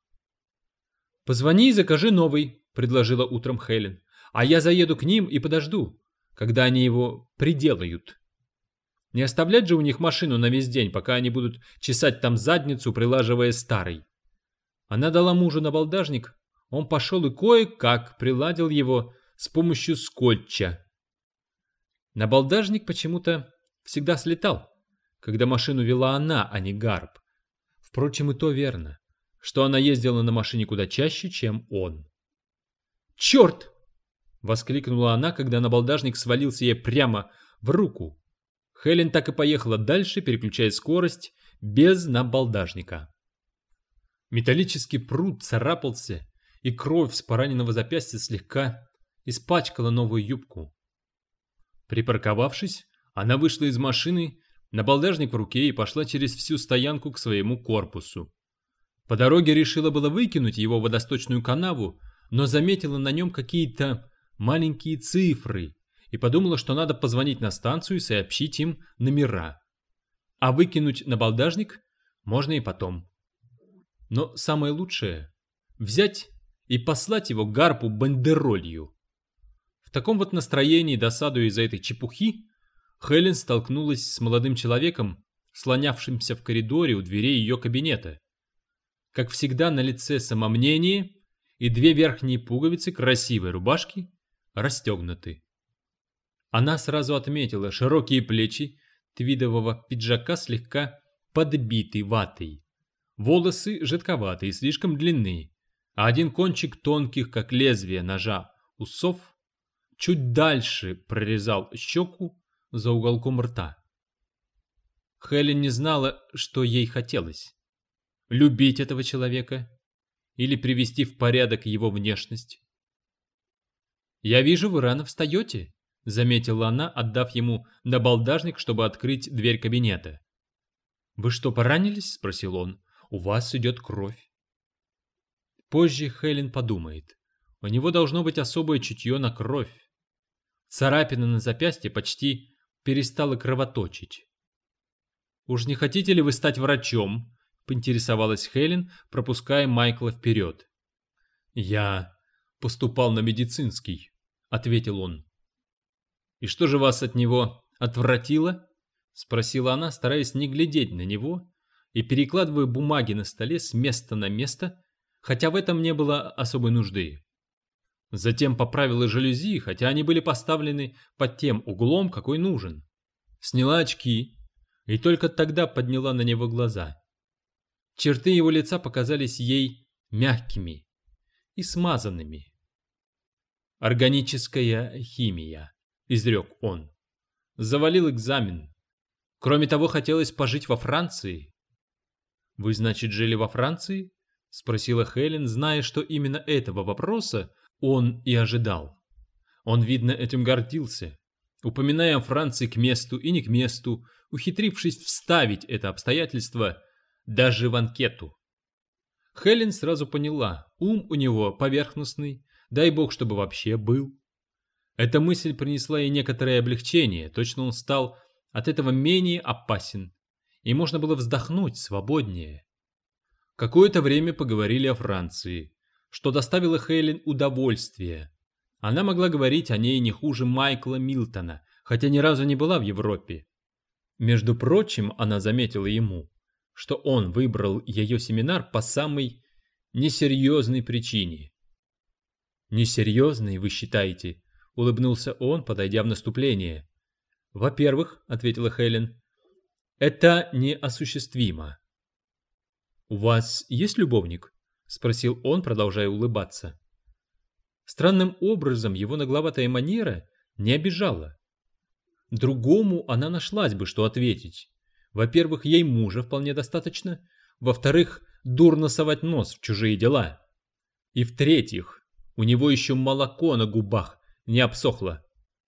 «Позвони и закажи новый», — предложила утром Хелен, «а я заеду к ним и подожду, когда они его приделают. Не оставлять же у них машину на весь день, пока они будут чесать там задницу, прилаживая старый». Она дала мужу набалдажник, он пошел и кое-как приладил его с помощью скотча. Набалдажник почему-то всегда слетал, когда машину вела она, а не Гарп. Впрочем, и то верно, что она ездила на машине куда чаще, чем он. «Черт!» — воскликнула она, когда набалдажник свалился ей прямо в руку. Хелен так и поехала дальше, переключая скорость, без набалдажника. Металлический прут царапался, и кровь с пораненного запястья слегка испачкала новую юбку. Припарковавшись, она вышла из машины, набалдажник в руке, и пошла через всю стоянку к своему корпусу. По дороге решила было выкинуть его в водосточную канаву, но заметила на нем какие-то маленькие цифры и подумала, что надо позвонить на станцию и сообщить им номера. А выкинуть набалдажник можно и потом. Но самое лучшее — взять и послать его Гарпу бандеролью. В таком вот настроении, досадуя из-за этой чепухи, Хелен столкнулась с молодым человеком, слонявшимся в коридоре у дверей ее кабинета. Как всегда, на лице самомнение, и две верхние пуговицы красивой рубашки расстегнуты. Она сразу отметила широкие плечи твидового пиджака, слегка подбиты ватой. Волосы жидковатые и слишком длинные, а один кончик тонких, как лезвие ножа, усов чуть дальше прорезал щеку за уголком рта. Хелен не знала, что ей хотелось. Любить этого человека или привести в порядок его внешность. «Я вижу, вы рано встаете», — заметила она, отдав ему набалдажник, чтобы открыть дверь кабинета. «Вы что, поранились?» — спросил он. «У вас идет кровь». Позже Хелен подумает. У него должно быть особое чутье на кровь. Царапина на запястье почти перестала кровоточить. «Уж не хотите ли вы стать врачом?» — поинтересовалась Хелен, пропуская Майкла вперед. «Я поступал на медицинский», — ответил он. «И что же вас от него отвратило?» — спросила она, стараясь не глядеть на него и перекладывая бумаги на столе с места на место, хотя в этом не было особой нужды. Затем поправила жалюзи, хотя они были поставлены под тем углом, какой нужен. Сняла очки и только тогда подняла на него глаза. Черты его лица показались ей мягкими и смазанными. «Органическая химия», — изрек он. Завалил экзамен. Кроме того, хотелось пожить во Франции. «Вы, значит, жили во Франции?» — спросила Хелен, зная, что именно этого вопроса он и ожидал. Он, видно, этим гордился, упоминая о Франции к месту и не к месту, ухитрившись вставить это обстоятельство даже в анкету. Хелен сразу поняла, ум у него поверхностный, дай бог, чтобы вообще был. Эта мысль принесла ей некоторое облегчение, точно он стал от этого менее опасен, и можно было вздохнуть свободнее. Какое-то время поговорили о Франции, что доставило Хелен удовольствие. Она могла говорить о ней не хуже Майкла Милтона, хотя ни разу не была в Европе. Между прочим, она заметила ему, что он выбрал ее семинар по самой несерьезной причине. «Несерьезный, вы считаете?» — улыбнулся он, подойдя в наступление. «Во-первых, — ответила Хелен, — это неосуществимо». «У вас есть любовник?» — спросил он, продолжая улыбаться. Странным образом его нагловатая манера не обижала. Другому она нашлась бы, что ответить. Во-первых, ей мужа вполне достаточно. Во-вторых, дурно совать нос в чужие дела. И в-третьих, у него еще молоко на губах не обсохло.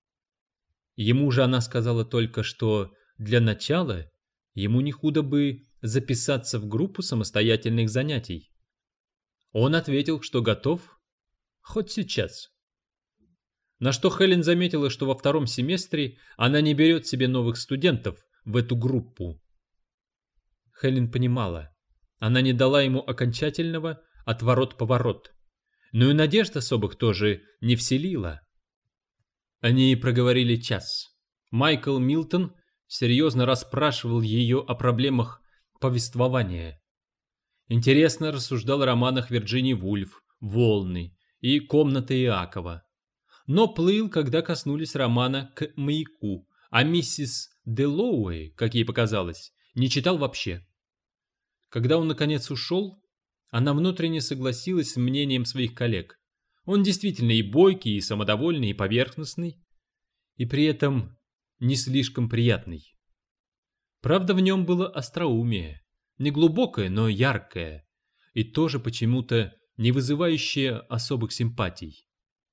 Ему же она сказала только, что для начала ему не худо бы записаться в группу самостоятельных занятий. Он ответил, что готов хоть сейчас. На что Хелен заметила, что во втором семестре она не берет себе новых студентов в эту группу. Хелен понимала, она не дала ему окончательного отворот-поворот, но и надежд особых тоже не вселила. Они проговорили час. Майкл Милтон серьезно расспрашивал ее о проблемах повествования. Интересно рассуждал о романах Вирджинии Вульф, «Волны» и «Комната Иакова». Но плыл, когда коснулись романа «К маяку», а миссис Дэллоуэй, как ей показалось, не читал вообще. Когда он наконец ушел, она внутренне согласилась с мнением своих коллег. Он действительно и бойкий, и самодовольный, и поверхностный, и при этом не слишком приятный. Правда, в нем было остроумие, не глубокое, но яркое, и тоже почему-то не вызывающее особых симпатий.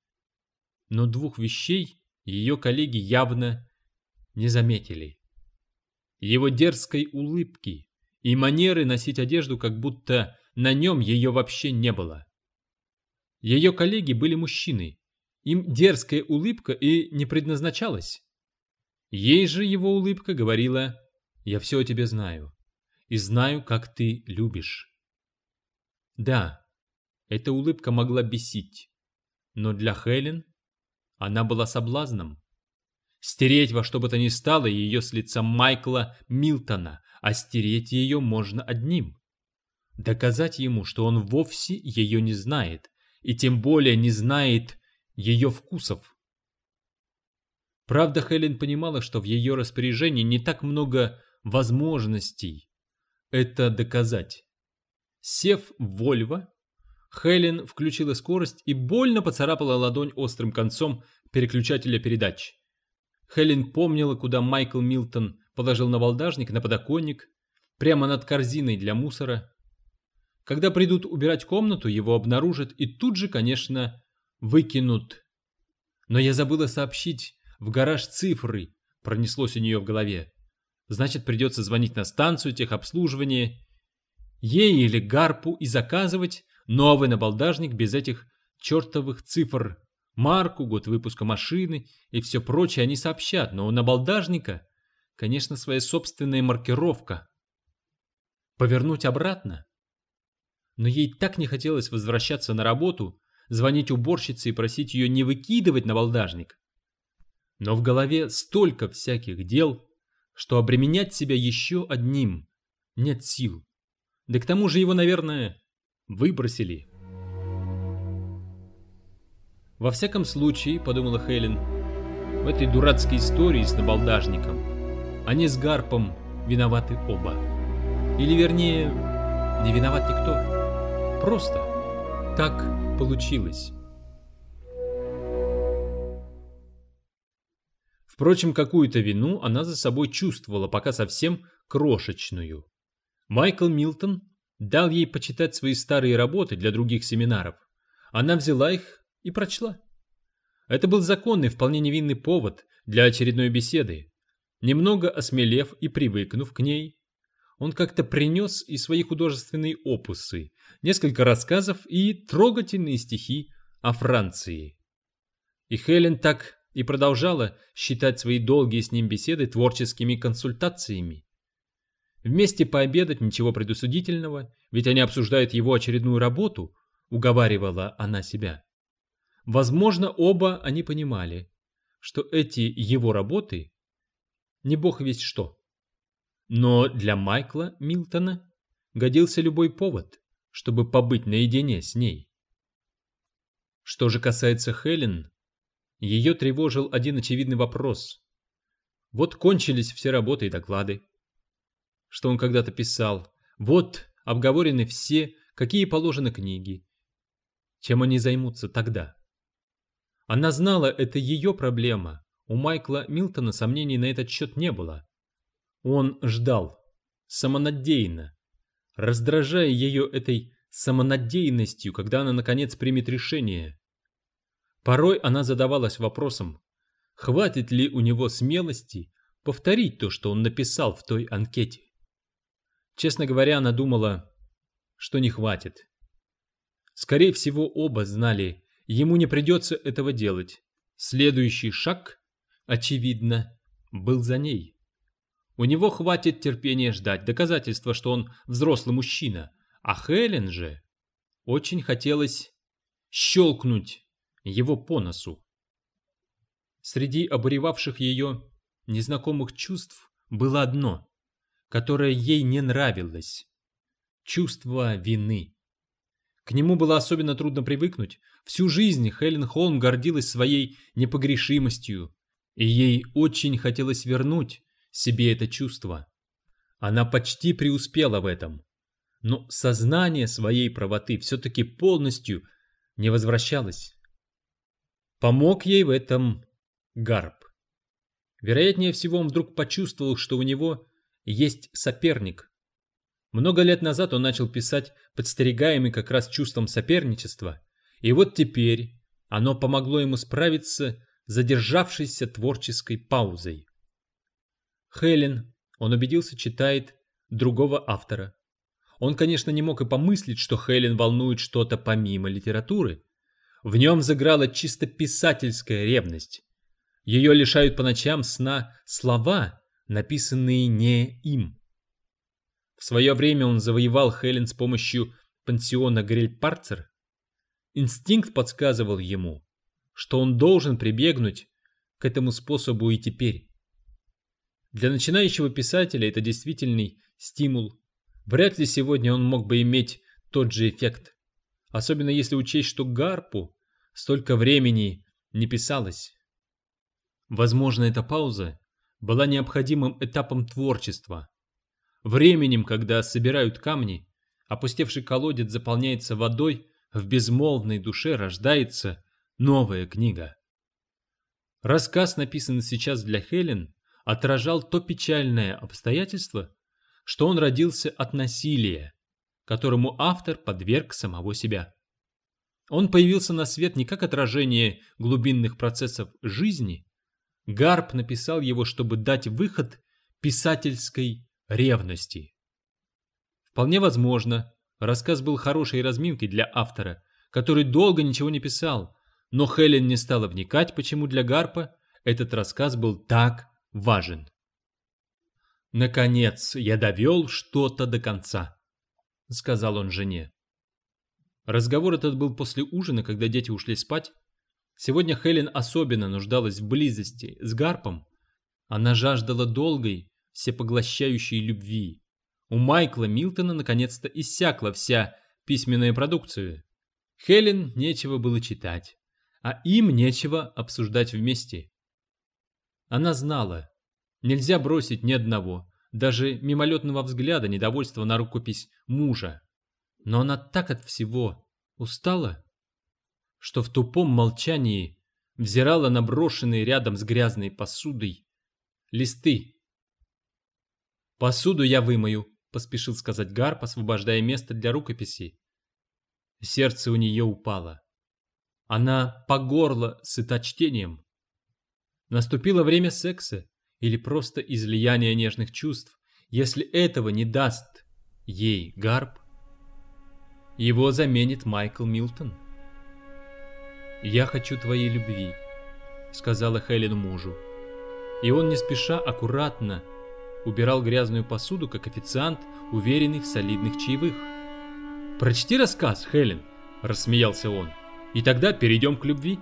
Но двух вещей ее коллеги явно не заметили. Его дерзкой улыбки и манеры носить одежду, как будто на нем ее вообще не было. Ее коллеги были мужчины, им дерзкая улыбка и не предназначалась. Ей же его улыбка говорила: «Я все о тебе знаю, и знаю, как ты любишь». Да, эта улыбка могла бесить, но для Хелен она была соблазном. Стереть во что бы то ни стало ее с лица Майкла Милтона, а стереть ее можно одним. Доказать ему, что он вовсе ее не знает, и тем более не знает ее вкусов. Правда, Хелен понимала, что в ее распоряжении не так много возможностей это доказать. Сев в Вольво, Хелен включила скорость и больно поцарапала ладонь острым концом переключателя передач. Хелен помнила, куда Майкл Милтон положил набалдажник на подоконник, прямо над корзиной для мусора. Когда придут убирать комнату, его обнаружат и тут же, конечно, выкинут. Но я забыла сообщить в гараж цифры, пронеслось у нее в голове. Значит, придется звонить на станцию техобслуживания, ей или Гарпу, и заказывать новый набалдажник без этих чертовых цифр. Марку, год выпуска машины и все прочее они сообщат, но у набалдажника, конечно, своя собственная маркировка. Повернуть обратно? Но ей так не хотелось возвращаться на работу, звонить уборщице и просить ее не выкидывать набалдажник. Но в голове столько всяких дел, что обременять себя еще одним нет сил. Да к тому же его, наверное, выбросили. Во всяком случае, подумала Хелен, в этой дурацкой истории с набалдажником они с Гарпом виноваты оба. Или вернее, не виноват никто. Просто так получилось. Впрочем, какую-то вину она за собой чувствовала, пока совсем крошечную. Майкл Милтон дал ей почитать свои старые работы для других семинаров. Она взяла их и прочла. Это был законный, вполне невинный повод для очередной беседы. Немного осмелев и привыкнув к ней, он как-то принес и свои художественные опусы, несколько рассказов и трогательные стихи о Франции. И Хелен так и продолжала считать свои долгие с ним беседы творческими консультациями. Вместе пообедать ничего предосудительного, ведь они обсуждают его очередную работу, уговаривала она себя. Возможно, оба они понимали, что эти его работы не бог весть что. Но для Майкла Милтона годился любой повод, чтобы побыть наедине с ней. Что же касается Хелен, ее тревожил один очевидный вопрос. Вот кончились все работы и доклады, что он когда-то писал. Вот обговорены все, какие положены книги. Чем они займутся тогда? Она знала, это ее проблема. У Майкла Милтона сомнений на этот счет не было. Он ждал, самонадеянно, раздражая ее этой самонадеянностью, когда она наконец примет решение. Порой она задавалась вопросом, хватит ли у него смелости повторить то, что он написал в той анкете. Честно говоря, она думала, что не хватит. Скорее всего, оба знали, ему не придется этого делать. Следующий шаг, очевидно, был за ней. У него хватит терпения ждать доказательства, что он взрослый мужчина, а Хелен же очень хотелось щелкнуть его по носу. Среди обуревавших ее незнакомых чувств было одно, которое ей не нравилось – чувство вины. К нему было особенно трудно привыкнуть. Всю жизнь Хелен Холм гордилась своей непогрешимостью, и ей очень хотелось вернуть себе это чувство. Она почти преуспела в этом, но сознание своей правоты все-таки полностью не возвращалось. Помог ей в этом Гарп. Вероятнее всего, он вдруг почувствовал, что у него есть соперник. Много лет назад он начал писать, подстерегаемый как раз чувством соперничества, и вот теперь оно помогло ему справиться с задержавшейся творческой паузой. Хелен, он убедился, читает другого автора. Он, конечно, не мог и помыслить, что Хелен волнует что-то помимо литературы. В нем взыграла чисто писательская ревность. Ее лишают по ночам сна слова, написанные не им. В свое время он завоевал Хелен с помощью пансиона Гриль-Парцер. Инстинкт подсказывал ему, что он должен прибегнуть к этому способу и теперь. Для начинающего писателя это действительный стимул. Вряд ли сегодня он мог бы иметь тот же эффект. Особенно если учесть, что Гарпу столько времени не писалось. Возможно, эта пауза была необходимым этапом творчества. Временем, когда собирают камни, опустевший колодец заполняется водой, в безмолвной душе рождается новая книга. Рассказ, написанный сейчас для Хелен, отражал то печальное обстоятельство, что он родился от насилия, которому автор подверг самого себя. Он появился на свет не как отражение глубинных процессов жизни. Гарп написал его, чтобы дать выход писательской ревности. Вполне возможно, рассказ был хорошей разминкой для автора, который долго ничего не писал, но Хелен не стала вникать, почему для Гарпа этот рассказ был так важен. «Наконец, я довел что-то до конца», — сказал он жене. Разговор этот был после ужина, когда дети ушли спать. Сегодня Хелен особенно нуждалась в близости с Гарпом. Она жаждала долгой, всепоглощающей любви. У Майкла Милтона наконец-то иссякла вся письменная продукция. Хелен нечего было читать, а им нечего обсуждать вместе. Она знала, нельзя бросить ни одного, даже мимолетного взгляда недовольства на рукопись мужа. Но она так от всего устала, что в тупом молчании взирала на брошенные рядом с грязной посудой листы. «Посуду я вымою», — поспешил сказать Гарп, освобождая место для рукописи. Сердце у нее упало. Она по горло сыта чтением. Наступило время секса или просто излияния нежных чувств. Если этого не даст ей Гарп, его заменит Майкл Милтон. «Я хочу твоей любви», — сказала Хелен мужу. И он не спеша, аккуратно убирал грязную посуду, как официант, уверенный в солидных чаевых. «Прочти рассказ, Хелен», — рассмеялся он, — «и тогда перейдем к любви».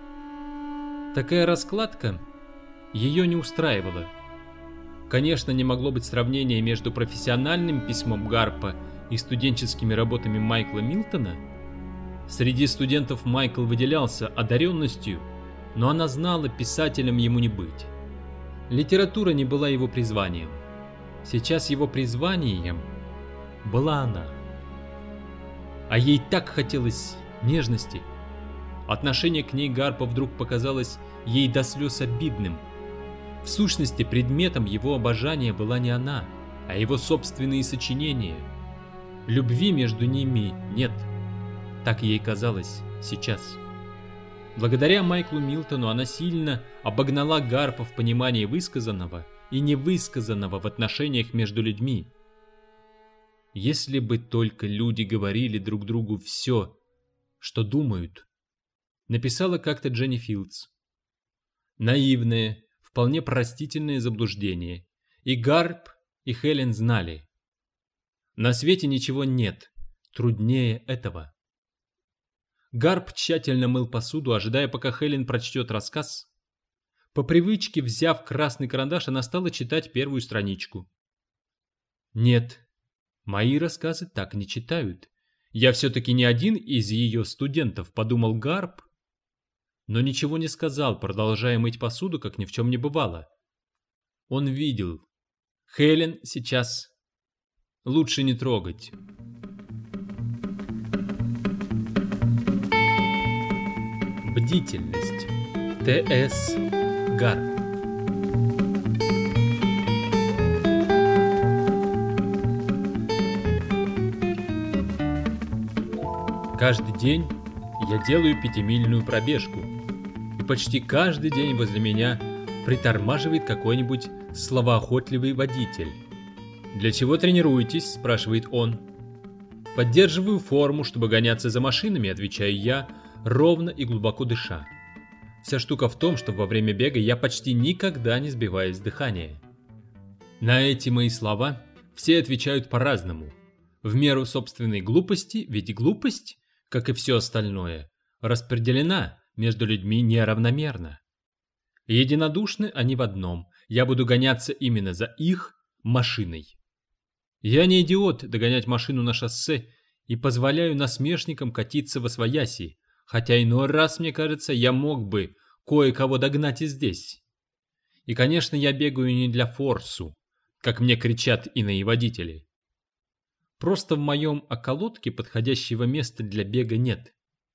Такая раскладка ее не устраивала. Конечно, не могло быть сравнения между профессиональным письмом Гарпа и студенческими работами Майкла Милтона. Среди студентов Майкл выделялся одаренностью, но она знала, писателем ему не быть. Литература не была его призванием. Сейчас его призванием была она. А ей так хотелось нежности. Отношение к ней Гарпа вдруг показалось ей до слез обидным. В сущности, предметом его обожания была не она, а его собственные сочинения. Любви между ними нет. Так ей казалось сейчас. Благодаря Майклу Милтону она сильно обогнала Гарпа в понимании высказанного и невысказанного в отношениях между людьми. Если бы только люди говорили друг другу все, что думают, написала как-то Дженни Филдс. Наивное, вполне простительное заблуждение, и Гарп, и Хелен знали. На свете ничего нет труднее этого. Гарп тщательно мыл посуду, ожидая, пока Хелен прочтет рассказ. По привычке, взяв красный карандаш, она стала читать первую страничку. Нет, мои рассказы так не читают. Я все-таки не один из ее студентов, подумал Гарп, но ничего не сказал, продолжая мыть посуду, как ни в чем не бывало. Он видел. Хелен сейчас лучше не трогать. Бдительность. Т.С. Гарп. Каждый день я делаю 5-мильную пробежку, и почти каждый день возле меня притормаживает какой-нибудь словоохотливый водитель. «Для чего тренируетесь?» – спрашивает он. «Поддерживаю форму, чтобы гоняться за машинами», – отвечаю я, ровно и глубоко дыша. Вся штука в том, что во время бега я почти никогда не сбиваюсь с дыхания. На эти мои слова все отвечают по-разному. В меру собственной глупости, ведь глупость, как и все остальное, распределена между людьми неравномерно. Единодушны они в одном: я буду гоняться именно за их машиной. Я не идиот догонять машину на шоссе и позволяю насмешникам катиться восвояси, хотя иной раз, мне кажется, я мог бы кое-кого догнать и здесь. И, конечно, я бегаю не для форсу, как мне кричат иные водители. Просто в моем околотке подходящего места для бега нет.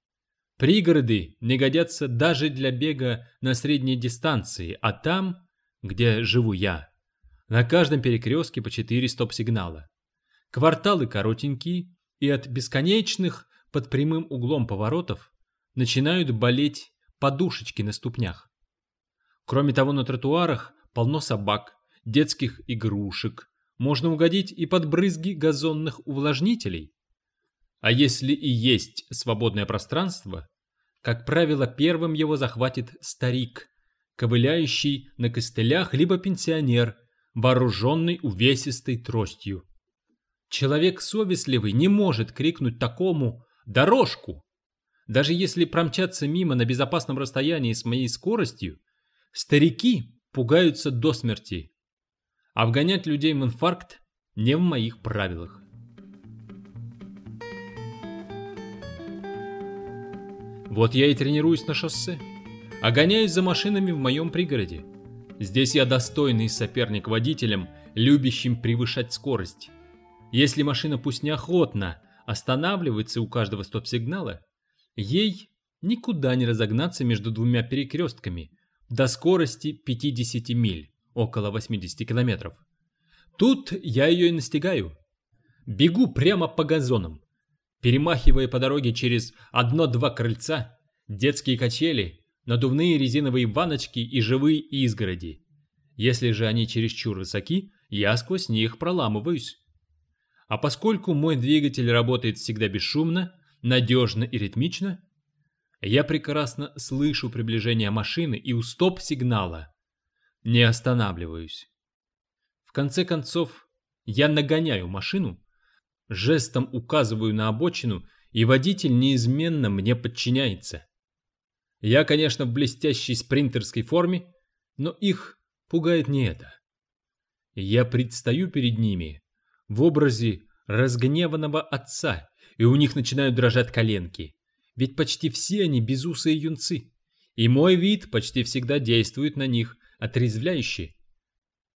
Пригороды не годятся даже для бега на средней дистанции, а там, где живу я, на каждом перекрестке по 4 стоп-сигнала. Кварталы коротенькие, и от бесконечных под прямым углом поворотов начинают болеть подушечки на ступнях. Кроме того, на тротуарах полно собак, детских игрушек, можно угодить и под брызги газонных увлажнителей. А если и есть свободное пространство, как правило, первым его захватит старик, ковыляющий на костылях, либо пенсионер, вооруженный увесистой тростью. Человек совестливый не может крикнуть такому «дорожку!». Даже если промчаться мимо на безопасном расстоянии с моей скоростью, старики пугаются до смерти. А вгонять людей в инфаркт не в моих правилах. Вот я и тренируюсь на шоссе, а гоняюсь за машинами в моем пригороде. Здесь я достойный соперник водителям, любящим превышать скорость. Если машина пусть неохотно останавливается у каждого стоп-сигнала, ей никуда не разогнаться между двумя перекрестками до скорости 50 миль, около 80 километров. Тут я ее и настигаю. Бегу прямо по газонам, перемахивая по дороге через 1-2 крыльца, детские качели, надувные резиновые ванночки и живые изгороди. Если же они чересчур высоки, я сквозь них проламываюсь. А поскольку мой двигатель работает всегда бесшумно, надежно и ритмично, я прекрасно слышу приближение машины и у стоп-сигнала не останавливаюсь. В конце концов, я нагоняю машину, жестом указываю на обочину, и водитель неизменно мне подчиняется. Я, конечно, в блестящей спринтерской форме, но их пугает не это. Я предстаю перед ними в образе разгневанного отца, и у них начинают дрожать коленки, ведь почти все они безусые юнцы, и мой вид почти всегда действует на них отрезвляюще.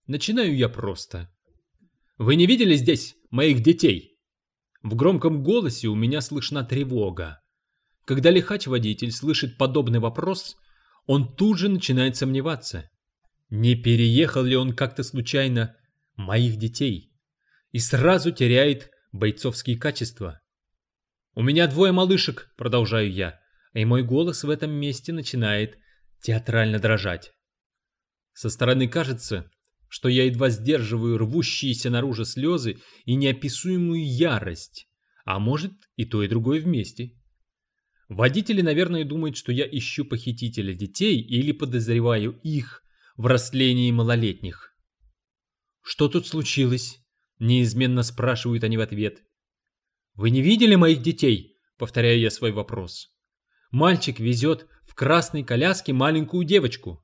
Начинаю я просто. Вы не видели здесь моих детей? В громком голосе у меня слышна тревога. Когда лихач-водитель слышит подобный вопрос, он тут же начинает сомневаться. Не переехал ли он как-то случайно моих детей? И сразу теряет бойцовские качества. «У меня 2 малышек», — продолжаю я, и мой голос в этом месте начинает театрально дрожать. Со стороны кажется, что я едва сдерживаю рвущиеся наружу слезы и неописуемую ярость, а может и то, и другое вместе. Водители, наверное, думают, что я ищу похитителя детей или подозреваю их в растлении малолетних. «Что тут случилось?» — неизменно спрашивают они в ответ. «Вы не видели моих детей?» — повторяю я свой вопрос. «Мальчик везет в красной коляске маленькую девочку».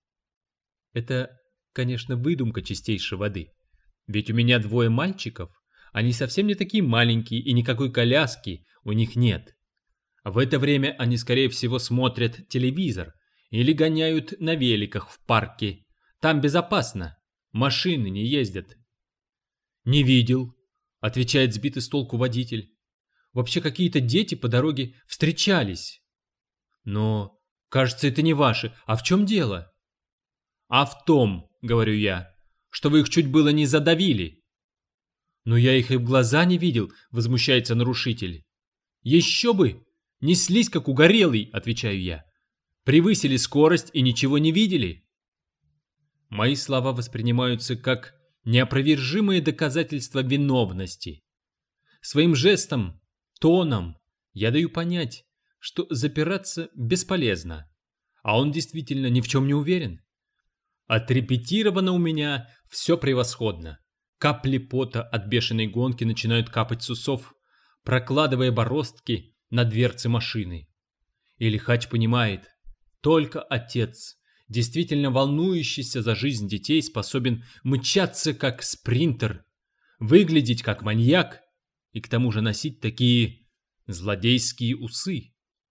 Это, конечно, выдумка чистейшей воды. Ведь у меня 2 мальчиков, они совсем не такие маленькие и никакой коляски у них нет. В это время они, скорее всего, смотрят телевизор или гоняют на великах в парке. Там безопасно, машины не ездят. «Не видел», — отвечает сбитый с толку водитель. «Вообще какие-то дети по дороге встречались». «Но, кажется, это не ваши. А в чем дело?» «А в том, — говорю я, — что вы их чуть было не задавили». «Но я их и в глаза не видел», — возмущается нарушитель. «Еще бы! Неслись, как угорелый», — отвечаю я. «Превысили скорость и ничего не видели». Мои слова воспринимаются как неопровержимые доказательства виновности. Своим жестом, тоном я даю понять, что запираться бесполезно, а он действительно ни в чем не уверен. Отрепетировано у меня все превосходно. Капли пота от бешеной гонки начинают капать с усов, прокладывая бороздки на дверце машины. И лихач понимает, только отец, действительно волнующийся за жизнь детей, способен мчаться как спринтер, выглядеть как маньяк и к тому же носить такие злодейские усы.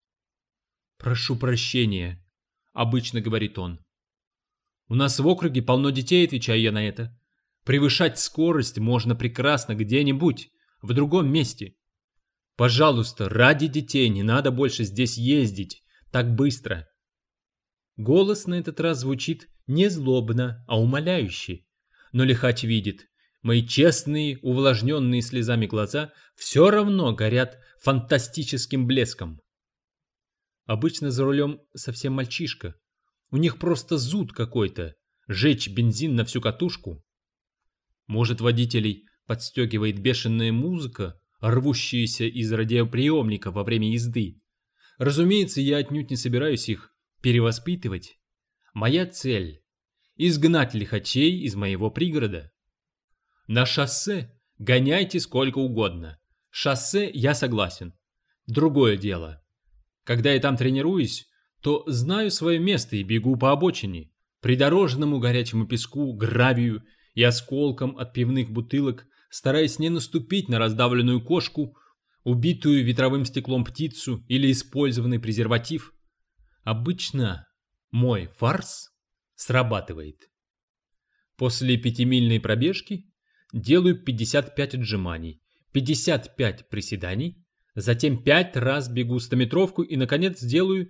«Прошу прощения», — обычно говорит он. «У нас в округе полно детей», — отвечаю я на это. «Превышать скорость можно прекрасно где-нибудь, в другом месте. Пожалуйста, ради детей не надо больше здесь ездить так быстро». Голос на этот раз звучит не злобно, а умоляюще. Но лихач видит, мои честные, увлажненные слезами глаза все равно горят фантастическим блеском. Обычно за рулем совсем мальчишка. У них просто зуд какой-то, жечь бензин на всю катушку. Может, водителей подстегивает бешеная музыка, рвущаяся из радиоприемника во время езды. Разумеется, я отнюдь не собираюсь их перевоспитывать. Моя цель — изгнать лихачей из моего пригорода. На шоссе гоняйте сколько угодно. Шоссе я согласен. Другое дело. Когда я там тренируюсь, то знаю свое место и бегу по обочине, придорожному горячему песку, гравию и осколкам от пивных бутылок, стараясь не наступить на раздавленную кошку, убитую ветровым стеклом птицу или использованный презерватив. Обычно мой фарс срабатывает. После 5-мильной пробежки делаю 55 отжиманий, 55 приседаний, затем 5 раз бегу 100-метровку и, наконец, делаю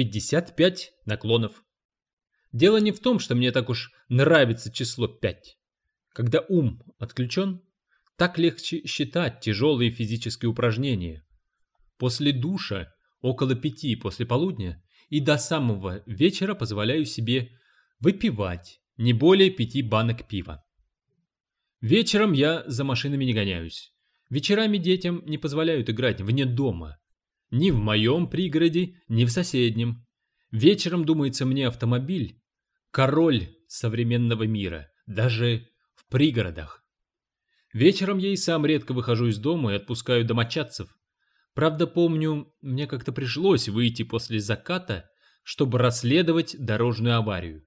55 наклонов. Дело не в том, что мне так уж нравится число 5. Когда ум отключен, так легче считать тяжелые физические упражнения. После душа, около 5 после полудня и до самого вечера позволяю себе выпивать не более 5 банок пива. Вечером я за машинами не гоняюсь. Вечерами детям не позволяют играть вне дома. Ни в моем пригороде, ни в соседнем. Вечером, думается мне, автомобиль – король современного мира, даже в пригородах. Вечером я и сам редко выхожу из дома и отпускаю домочадцев. Правда, помню, мне как-то пришлось выйти после заката, чтобы расследовать дорожную аварию.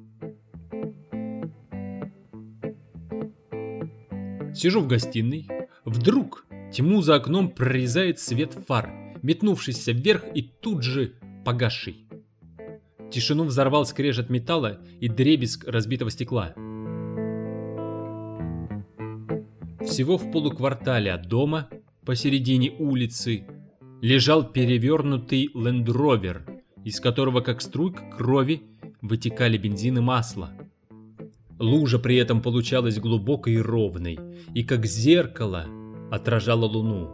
Сижу в гостиной. Вдруг тьму за окном прорезает свет фар, метнувшийся вверх и тут же погасший. Тишину взорвал скрежет металла и дребезг разбитого стекла. Всего в полуквартале от дома, посередине улицы, лежал перевернутый лендровер, из которого, как струйка крови, вытекали бензин и масло. Лужа при этом получалась глубокой и ровной, и как зеркало отражала луну.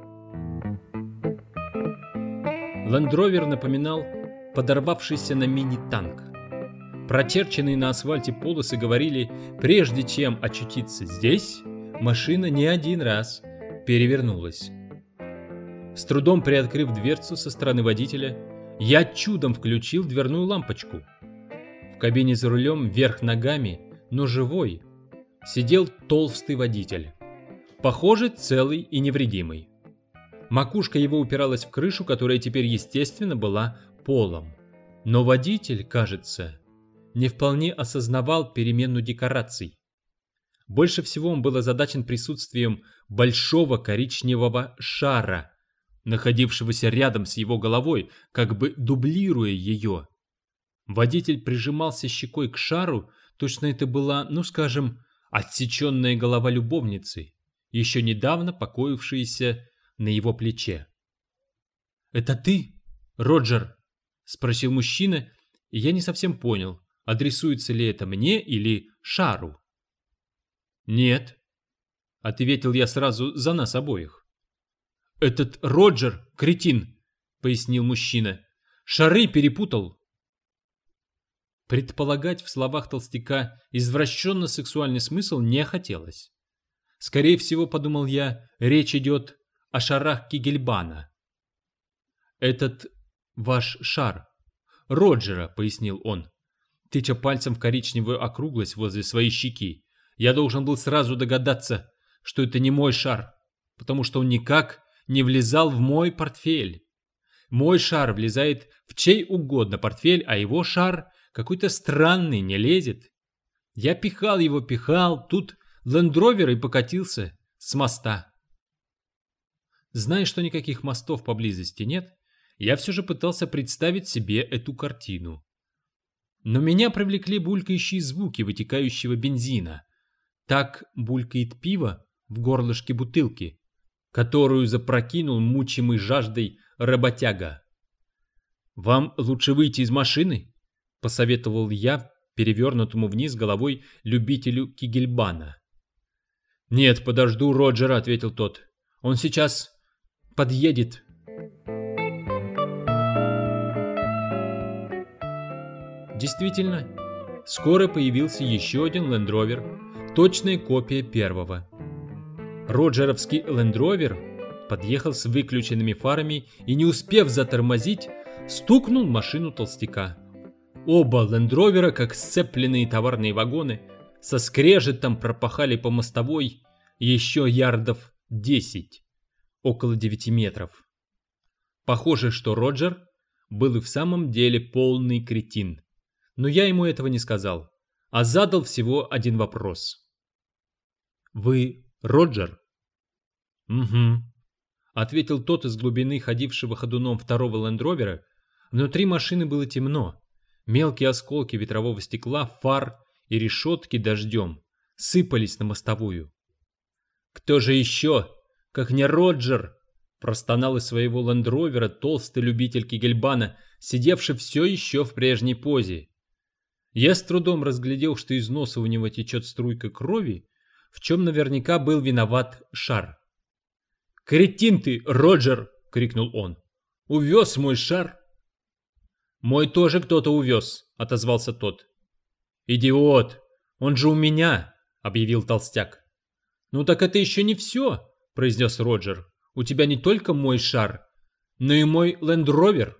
Лендровер напоминал подорвавшийся на мини-танк. Прочерченные на асфальте полосы говорили, прежде чем очутиться здесь, машина не один раз перевернулась. С трудом приоткрыв дверцу со стороны водителя, я чудом включил дверную лампочку. В кабине за рулем, вверх ногами, но живой, сидел толстый водитель. Похоже, целый и невредимый. Макушка его упиралась в крышу, которая теперь, естественно, была полом. Но водитель, кажется, не вполне осознавал перемену декораций. Больше всего он был озадачен присутствием большого коричневого шара, находившегося рядом с его головой, как бы дублируя ее. Водитель прижимался щекой к шару, точно это была, ну скажем, отсеченная голова любовницы, еще недавно покоившаяся на его плече. «Это ты, Роджер?» — спросил мужчина, и я не совсем понял, адресуется ли это мне или шару. «Нет», — ответил я сразу за нас обоих. «Этот Роджер, кретин», — пояснил мужчина, — «шары перепутал». Предполагать в словах толстяка извращенно-сексуальный смысл не хотелось. Скорее всего, подумал я, речь идет о шарах Кигельбана. «Этот ваш шар Роджера», — пояснил он, тыча пальцем в коричневую округлость возле своей щеки. «Я должен был сразу догадаться, что это не мой шар, потому что он никак не влезал в мой портфель. Мой шар влезает в чей угодно портфель, а его шар какой-то странный, не лезет. Я пихал его, тут лендровер и покатился с моста». Зная, что никаких мостов поблизости нет, я все же пытался представить себе эту картину. Но меня привлекли булькающие звуки вытекающего бензина. Так булькает пиво в горлышке бутылки, которую запрокинул мучимый жаждой работяга. «Вам лучше выйти из машины?» — посоветовал я перевернутому вниз головой любителю Кигельбана. «Нет, подожду Роджера», — ответил тот. «Он сейчас подъедет». Действительно, скоро появился еще один лендровер, точная копия первого. Роджеровский лендровер подъехал с выключенными фарами и, не успев затормозить, стукнул машину толстяка. Оба лендровера, как сцепленные товарные вагоны, со скрежетом пропахали по мостовой еще ярдов 10, около 9 метров. Похоже, что Роджер был и в самом деле полный кретин. Но я ему этого не сказал, а задал всего один вопрос. «Вы Роджер?» «Угу», — ответил тот из глубины ходившего ходуном второго лендровера. Внутри машины было темно. Мелкие осколки ветрового стекла, фар и решетки дождем сыпались на мостовую. «Кто же еще, как не Роджер?» — простонал из своего лендровера толстый любитель Кигельбана, сидевший все еще в прежней позе. Я с трудом разглядел, что из носа у него течет струйка крови, в чем наверняка был виноват шар. «Кретин ты, Роджер!» — крикнул он. «Увез мой шар!» «Мой тоже кто-то увез», — отозвался тот. «Идиот! Он же у меня!» — объявил толстяк. «Ну так это еще не все!» — произнес Роджер. «У тебя не только мой шар, но и мой лендровер».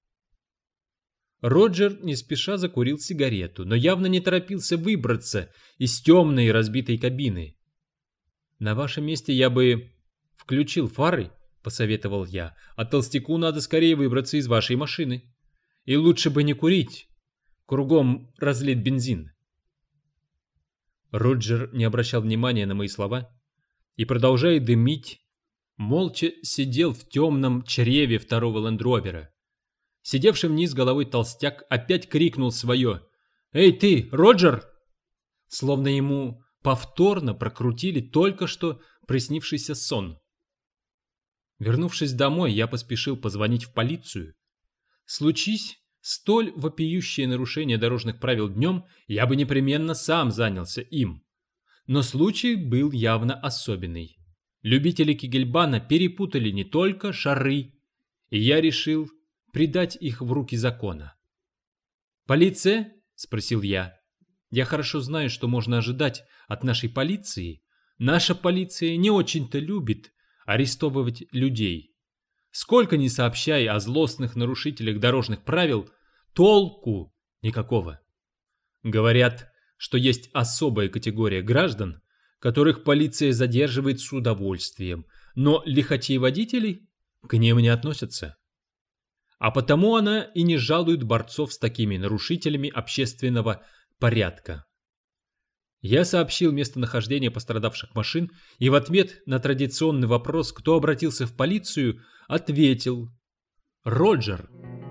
Роджер не спеша закурил сигарету, но явно не торопился выбраться из темной разбитой кабины. «На вашем месте я бы включил фары», — посоветовал я, «а толстяку надо скорее выбраться из вашей машины. И лучше бы не курить. Кругом разлит бензин». Роджер не обращал внимания на мои слова и, продолжая дымить, молча сидел в темном чреве второго лендровера. Сидевший вниз головой толстяк опять крикнул свое: «Эй ты, Роджер!» Словно ему повторно прокрутили только что приснившийся сон. Вернувшись домой, я поспешил позвонить в полицию. Случись столь вопиющее нарушение дорожных правил днем, я бы непременно сам занялся им. Но случай был явно особенный. Любители кегельбана перепутали не только шары, и я решил предать их в руки закона. «Полиция?» – спросил я. «Я хорошо знаю, что можно ожидать от нашей полиции. Наша полиция не очень-то любит арестовывать людей. Сколько ни сообщай о злостных нарушителях дорожных правил, толку никакого. Говорят, что есть особая категория граждан, которых полиция задерживает с удовольствием, но лихачей-водителей к ним не относятся. А потому она и не жалует борцов с такими нарушителями общественного порядка». Я сообщил местонахождение пострадавших машин и в ответ на традиционный вопрос, кто обратился в полицию, ответил: «Роджер».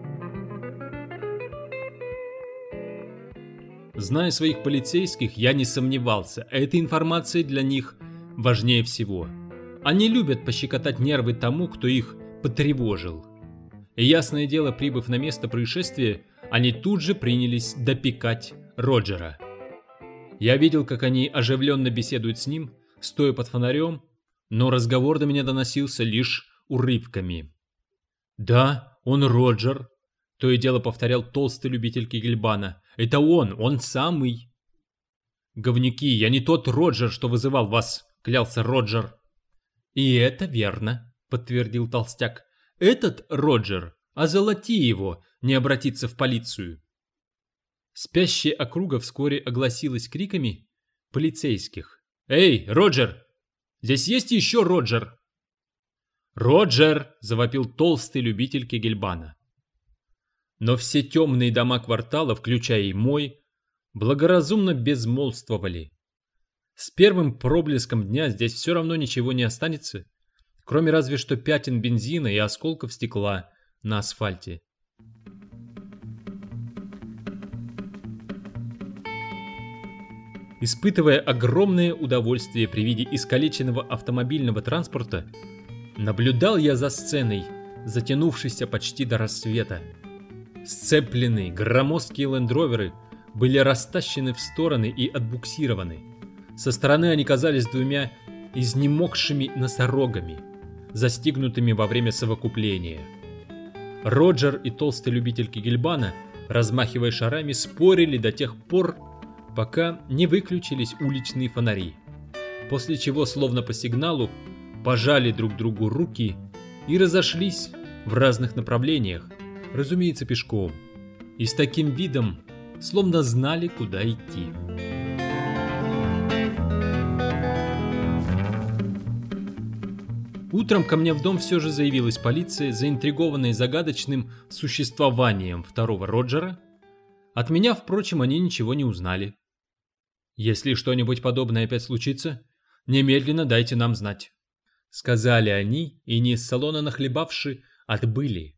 Зная своих полицейских, я не сомневался, эта информация для них важнее всего. Они любят пощекотать нервы тому, кто их потревожил. И ясное дело, прибыв на место происшествия, они тут же принялись допекать Роджера. Я видел, как они оживленно беседуют с ним, стоя под фонарем, но разговор до меня доносился лишь урывками. «Да, он Роджер», — то и дело повторял толстый любитель кегельбана. «Это он самый». «Говнюки, я не тот Роджер, что вызывал вас», — клялся Роджер. «И это верно», — подтвердил толстяк. «Этот Роджер, озолоти его, не обратиться в полицию». Спящая округа вскоре огласилась криками полицейских. «Эй, Роджер! Здесь есть еще Роджер!» «Роджер!» – завопил толстый любитель кегельбана. Но все темные дома квартала, включая и мой, благоразумно безмолвствовали. С первым проблеском дня здесь все равно ничего не останется, кроме разве что пятен бензина и осколков стекла на асфальте. Испытывая огромное удовольствие при виде искалеченного автомобильного транспорта, наблюдал я за сценой, затянувшейся почти до рассвета. Сцепленные громоздкие лендроверы были растащены в стороны и отбуксированы. Со стороны они казались двумя изнемогшими носорогами, застигнутыми во время совокупления. Роджер и толстый любитель кегельбана, размахивая шарами, спорили до тех пор, пока не выключились уличные фонари, после чего, словно по сигналу, пожали друг другу руки и разошлись в разных направлениях, разумеется, пешком, и с таким видом, словно знали, куда идти. Утром ко мне в дом все же заявилась полиция, заинтригованная загадочным существованием второго Роджера. От меня, впрочем, они ничего не узнали. «Если что-нибудь подобное опять случится, немедленно дайте нам знать», — сказали они, и не из салона нахлебавши, отбыли.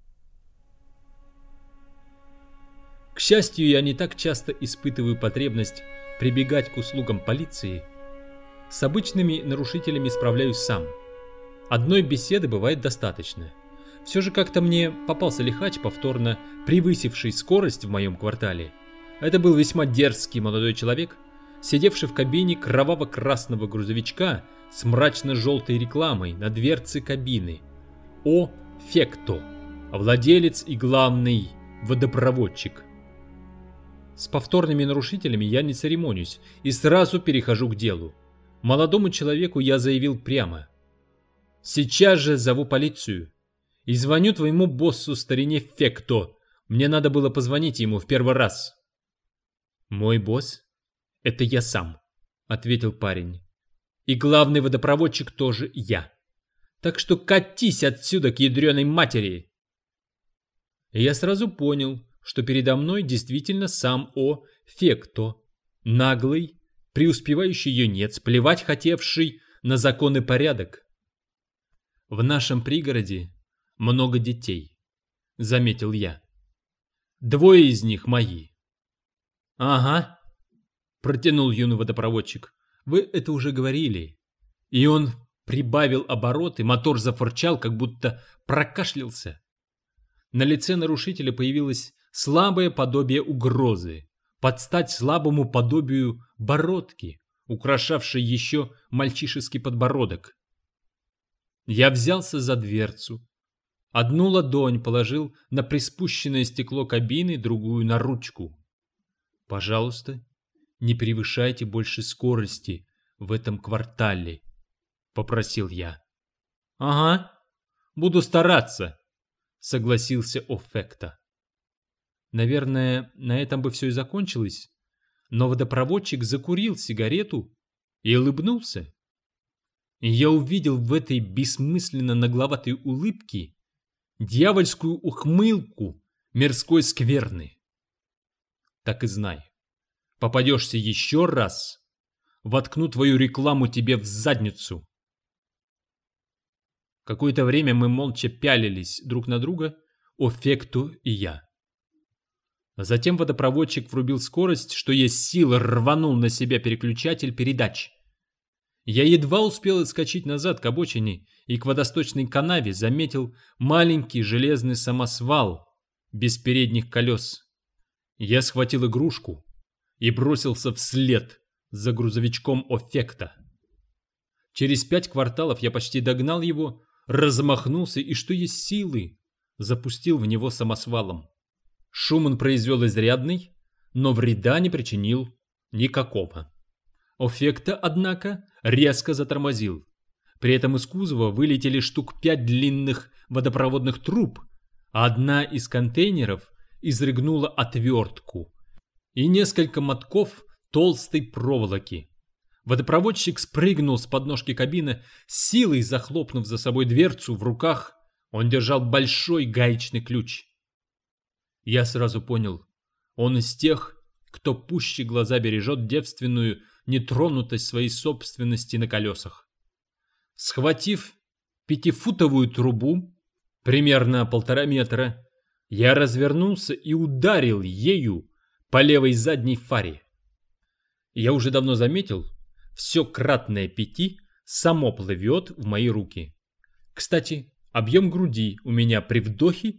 К счастью, я не так часто испытываю потребность прибегать к услугам полиции. С обычными нарушителями справляюсь сам. Одной беседы бывает достаточно. Все же как-то мне попался лихач, повторно превысивший скорость в моем квартале. Это был весьма дерзкий молодой человек, сидевший в кабине кроваво-красного грузовичка с мрачно-желтой рекламой на дверце кабины. О Фекто, владелец и главный водопроводчик. С повторными нарушителями я не церемонюсь и сразу перехожу к делу. Молодому человеку я заявил прямо: «Сейчас же зову полицию и звоню твоему боссу, старине Фекто. Мне надо было позвонить ему в первый раз». «Мой босс? Это я сам», — ответил парень. «И главный водопроводчик тоже я. Так что катись отсюда к ядреной матери!» И я сразу понял, что передо мной действительно сам О Фекто, наглый, преуспевающий юнец, плевать хотевший на закон и порядок. «В нашем пригороде много детей», — заметил я. «Двое из них мои». «Ага», — протянул юный водопроводчик. Вы это уже говорили. И он прибавил обороты, мотор зафырчал, как будто прокашлялся. На лице нарушителя появилось слабое подобие угрозы, под стать слабому подобию бородки, украшавшей еще мальчишеский подбородок. Я взялся за дверцу. Одну ладонь положил на приспущенное стекло кабины, другую на ручку. «Пожалуйста, не превышайте больше скорости в этом квартале», — попросил я. «Ага, буду стараться», — согласился Оффекта. Наверное, на этом бы все и закончилось, но водопроводчик закурил сигарету и улыбнулся. И я увидел в этой бессмысленно нагловатой улыбке дьявольскую ухмылку мирской скверны. Так и знай, попадешься еще раз, воткну твою рекламу тебе в задницу. Какое-то время мы молча пялились друг на друга, Оффекту и я. Затем водопроводчик врубил скорость, что есть силы, рванул на себя переключатель передач. Я едва успел отскочить назад к обочине и к водосточной канаве заметил маленький железный самосвал без передних колес. Я схватил игрушку и бросился вслед за грузовичком Оффекта. Через 5 кварталов я почти догнал его, размахнулся и, что есть силы, запустил в него самосвалом. Шум он произвел изрядный, но вреда не причинил никакого. Оффекта, однако, резко затормозил. При этом из кузова вылетели штук 5 длинных водопроводных труб, а одна из контейнеров изрыгнула отвертку и несколько мотков толстой проволоки. Водопроводчик спрыгнул с подножки кабины, силой захлопнув за собой дверцу. В руках он держал большой гаечный ключ. Я сразу понял, он из тех, кто пуще глаза бережет девственную нетронутость своей собственности на колесах. Схватив 5-футовую трубу, примерно 1,5 метра, я развернулся и ударил ею по левой задней фаре. Я уже давно заметил, все кратное 5 само плывет в мои руки. Кстати, объем груди у меня при вдохе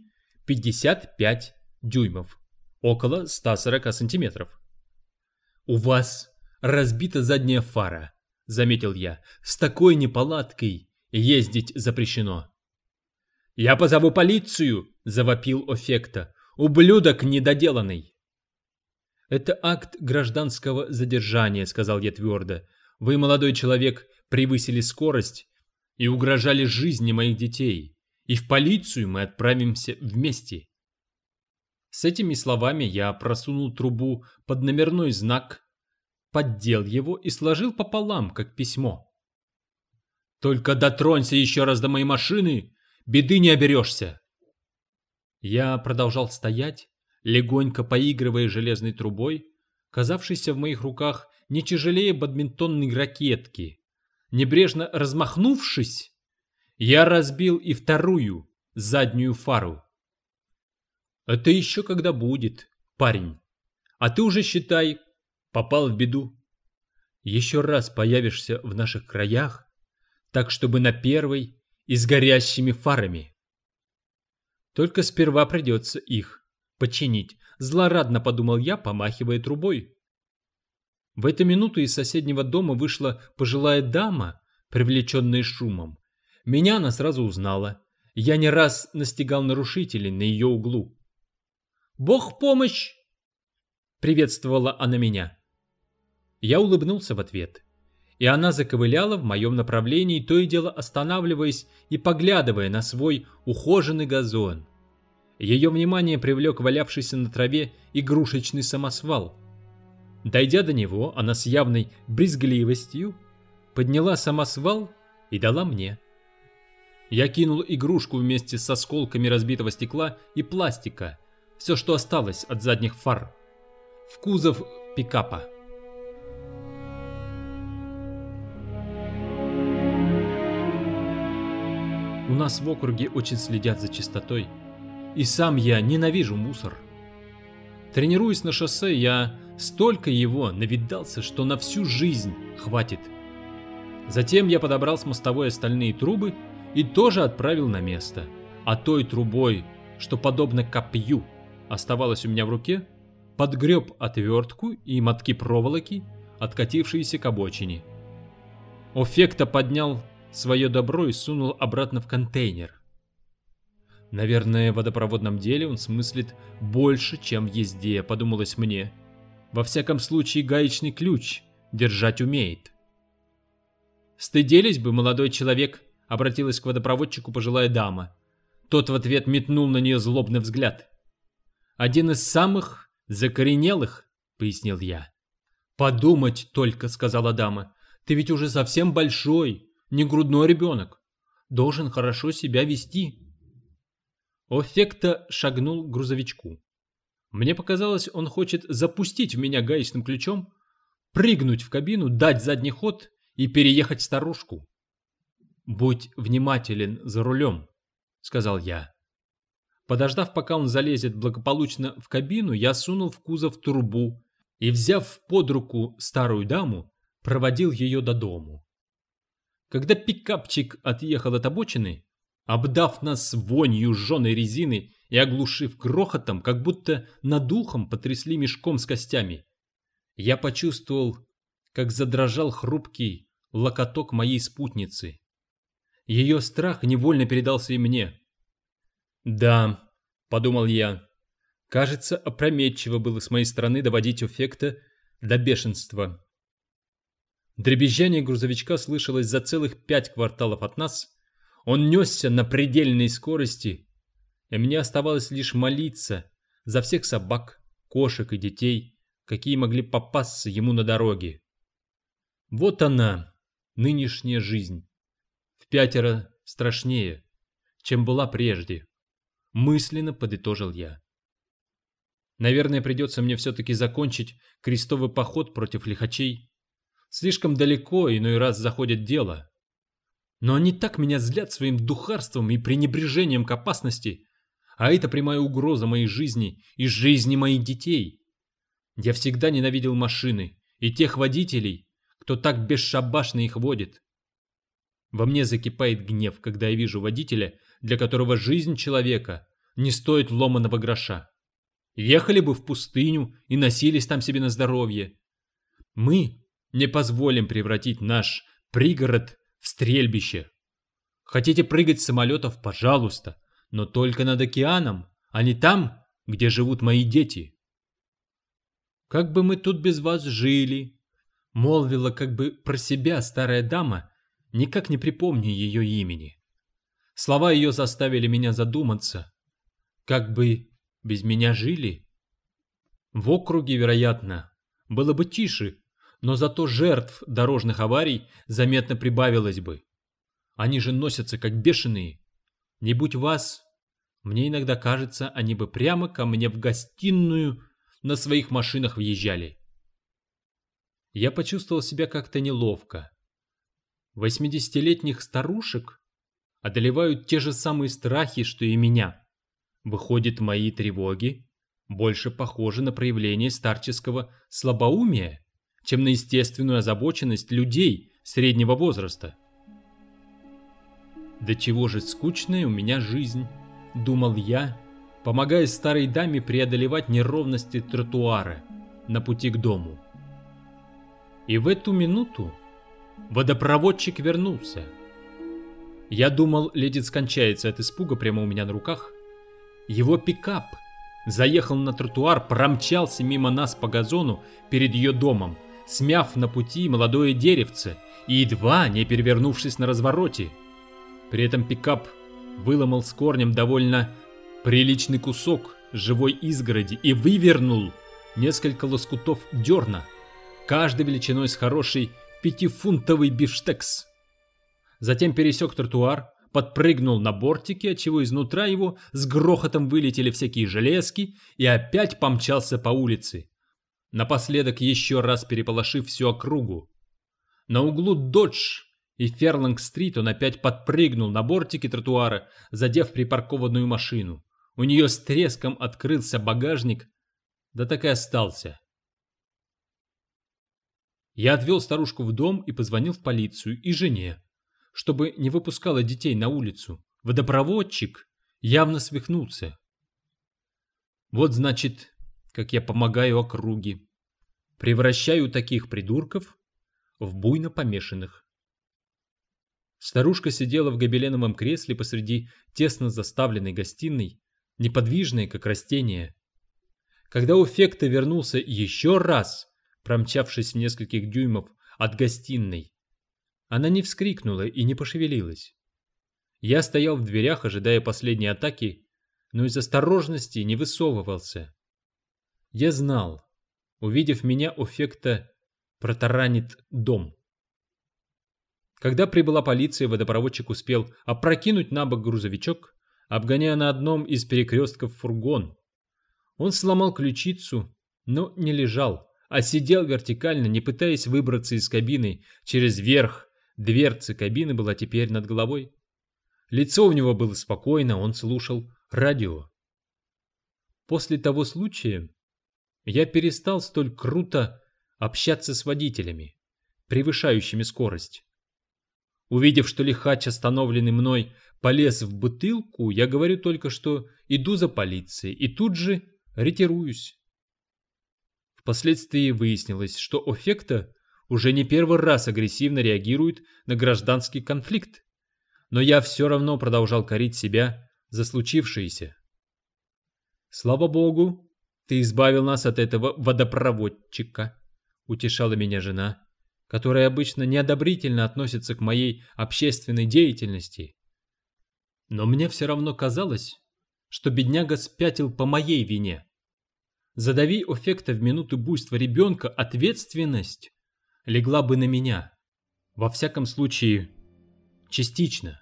55 дюймов, около 140 сантиметров. «У вас разбита задняя фара», — заметил я. «С такой неполадкой ездить запрещено». «Я позову полицию», — завопил Оффекта. «Ублюдок недоделанный». «Это акт гражданского задержания», — сказал я твердо. «Вы, молодой человек, превысили скорость и угрожали жизни моих детей, и в полицию мы отправимся вместе». С этими словами я просунул трубу под номерной знак, поддел его и сложил пополам, как письмо. «Только дотронься еще раз до моей машины, беды не оберешься!» Я продолжал стоять, легонько поигрывая железной трубой, казавшейся в моих руках не тяжелее бадминтонной ракетки. Небрежно размахнувшись, я разбил и вторую, заднюю фару. «Это еще когда будет, парень. А ты уже, считай, попал в беду. Еще раз появишься в наших краях, так чтобы на первой и с горящими фарами. Только сперва придется их починить», — злорадно подумал я, помахивая трубой. В эту минуту из соседнего дома вышла пожилая дама, привлеченная шумом. Меня она сразу узнала. Я не раз настигал нарушителей на ее углу. «Бог помощь!» — приветствовала она меня. Я улыбнулся в ответ, и она заковыляла в моем направлении, то и дело останавливаясь и поглядывая на свой ухоженный газон. Ее внимание привлек валявшийся на траве игрушечный самосвал. Дойдя до него, она с явной брезгливостью подняла самосвал и дала мне. Я кинул игрушку вместе с осколками разбитого стекла и пластика, все, что осталось от задних фар, в кузов пикапа. У нас в округе очень следят за чистотой, и сам я ненавижу мусор. Тренируясь на шоссе, я Столько его навидался, что на всю жизнь хватит. Затем я подобрал с мостовой остальные трубы и тоже отправил на место. А той трубой, что подобно копью оставалась у меня в руке, подгреб отвертку и мотки проволоки, откатившиеся к обочине. Офекта поднял свое добро и сунул обратно в контейнер. Наверное, в водопроводном деле он смыслит больше, чем в езде, подумалось мне. Во всяком случае, гаечный ключ держать умеет. «Стыдились бы, молодой человек», — обратилась к водопроводчику пожилая дама. Тот в ответ метнул на нее злобный взгляд. «Один из самых закоренелых», — пояснил я. «Подумать только», — сказала дама. «Ты ведь уже совсем большой, не грудной ребенок. Должен хорошо себя вести». Офекта шагнул к грузовичку. Мне показалось, он хочет запустить в меня гаечным ключом, прыгнуть в кабину, дать задний ход и переехать старушку. «Будь внимателен за рулем», — сказал я. Подождав, пока он залезет благополучно в кабину, я сунул в кузов трубу и, взяв под руку старую даму, проводил ее до дому. Когда пикапчик отъехал от обочины, обдав нас вонью жженой резины и оглушив грохотом, как будто над ухом потрясли мешком с костями, я почувствовал, как задрожал хрупкий локоток моей спутницы. Ее страх невольно передался и мне. «Да», — подумал я, — «кажется, опрометчиво было с моей стороны доводить Офекта до бешенства». Дребезжание грузовичка слышалось за целых 5 кварталов от нас. Он несся на предельной скорости, и мне оставалось лишь молиться за всех собак, кошек и детей, какие могли попасться ему на дороге. Вот она, нынешняя жизнь, в5 страшнее, чем была прежде, мысленно подытожил я. Наверное, придется мне все-таки закончить крестовый поход против лихачей. Слишком далеко иной раз заходит дело. Но они так меня злят своим духарством и пренебрежением к опасности, а это прямая угроза моей жизни и жизни моих детей. Я всегда ненавидел машины и тех водителей, кто так бесшабашно их водит. Во мне закипает гнев, когда я вижу водителя, для которого жизнь человека не стоит ломаного гроша. Ехали бы в пустыню и носились там себе на здоровье. Мы не позволим превратить наш пригород в стрельбище. Хотите прыгать с самолетов, пожалуйста, но только над океаном, а не там, где живут мои дети. «Как бы мы тут без вас жили», — молвила как бы про себя старая дама, никак не припомню ее имени. Слова ее заставили меня задуматься. Как бы без меня жили? В округе, вероятно, было бы тише, но зато жертв дорожных аварий заметно прибавилось бы. Они же носятся как бешеные. Не будь вас, мне иногда кажется, они бы прямо ко мне в гостиную на своих машинах въезжали. Я почувствовал себя как-то неловко. 80-летних старушек одолевают те же самые страхи, что и меня. Выходит, мои тревоги больше похожи на проявление старческого слабоумия, чем на естественную озабоченность людей среднего возраста. «Да чего же скучная у меня жизнь», — думал я, помогая старой даме преодолевать неровности тротуара на пути к дому. И в эту минуту водопроводчик вернулся. Я думал, леди скончается от испуга прямо у меня на руках. Его пикап заехал на тротуар, промчался мимо нас по газону перед ее домом, смяв на пути молодое деревце и едва не перевернувшись на развороте. При этом пикап выломал с корнем довольно приличный кусок живой изгороди и вывернул несколько лоскутов дерна, каждой величиной с хороший 5-фунтовый бифштекс. Затем пересек тротуар, подпрыгнул на бортике, отчего изнутра его с грохотом вылетели всякие железки, и опять помчался по улице, напоследок еще раз переполошив всю округу. На углу Додж и Ферланг-стрит он опять подпрыгнул на бортике тротуара, задев припаркованную машину. У нее с треском открылся багажник, да так и остался Я отвел старушку в дом и позвонил в полицию и жене, чтобы не выпускала детей на улицу. Водопроводчик явно свихнулся. Вот значит, как я помогаю округе. Превращаю таких придурков в буйно помешанных. Старушка сидела в гобеленовом кресле посреди тесно заставленной гостиной, неподвижная, как растение. Когда Офекта вернулся еще раз, промчавшись в нескольких дюймов от гостиной, она не вскрикнула и не пошевелилась. Я стоял в дверях, ожидая последней атаки, но из осторожности не высовывался. Я знал, увидев меня, Офекта протаранит дом. Когда прибыла полиция, водопроводчик успел опрокинуть на бок грузовичок, обгоняя на одном из перекрестков фургон. Он сломал ключицу, но не лежал, а сидел вертикально, не пытаясь выбраться из кабины через верх. Дверца кабины была теперь над головой. Лицо у него было спокойно, он слушал радио. После того случая я перестал столь круто общаться с водителями, превышающими скорость. Увидев, что лихач, остановленный мной, полез в бутылку, я говорю только, что иду за полицией, и тут же ретируюсь. Впоследствии выяснилось, что Офекта уже не первый раз агрессивно реагирует на гражданский конфликт, но я все равно продолжал корить себя за случившееся. «Слава богу, ты избавил нас от этого водопроводчика», — утешала меня жена, которая обычно неодобрительно относится к моей общественной деятельности. Но мне все равно казалось, что бедняга спятил по моей вине. Задави Офекта в минуту буйства ребенка, ответственность легла бы на меня. Во всяком случае, частично.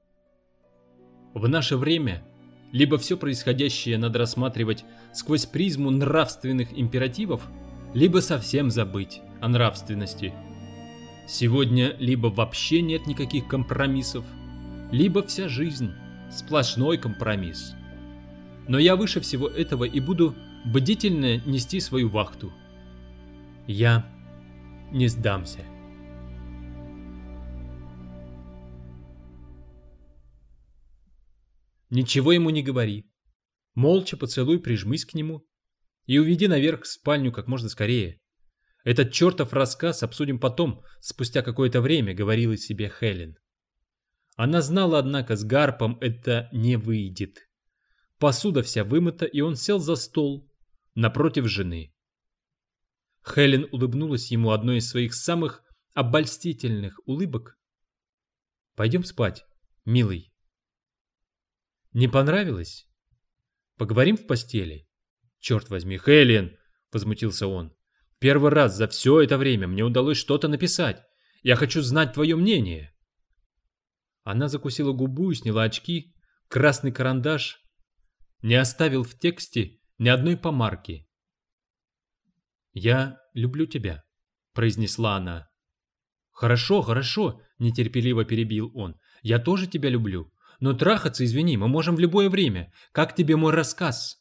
В наше время либо все происходящее надо рассматривать сквозь призму нравственных императивов, либо совсем забыть о нравственности. Сегодня либо вообще нет никаких компромиссов, либо вся жизнь сплошной компромисс. Но я выше всего этого и буду бдительно нести свою вахту. Я не сдамся. Ничего ему не говори. Молча поцелуй, прижмись к нему и уведи наверх в спальню как можно скорее. Этот чертов рассказ обсудим потом, спустя какое-то время, говорила себе Хелен. Она знала, однако, с Гарпом это не выйдет. Посуда вся вымыта, и он сел за стол напротив жены. Хелен улыбнулась ему одной из своих самых обольстительных улыбок. «Пойдем спать, милый». «Не понравилось? Поговорим в постели?» «Черт возьми, Хелен!» — возмутился он. «Первый раз за все это время мне удалось что-то написать. Я хочу знать твое мнение». Она закусила губу и сняла очки. Красный карандаш не оставил в тексте ни одной помарки. «Я люблю тебя», — произнесла она. «Хорошо, хорошо», — нетерпеливо перебил он. «Я тоже тебя люблю. Но трахаться, извини, мы можем в любое время. Как тебе мой рассказ?»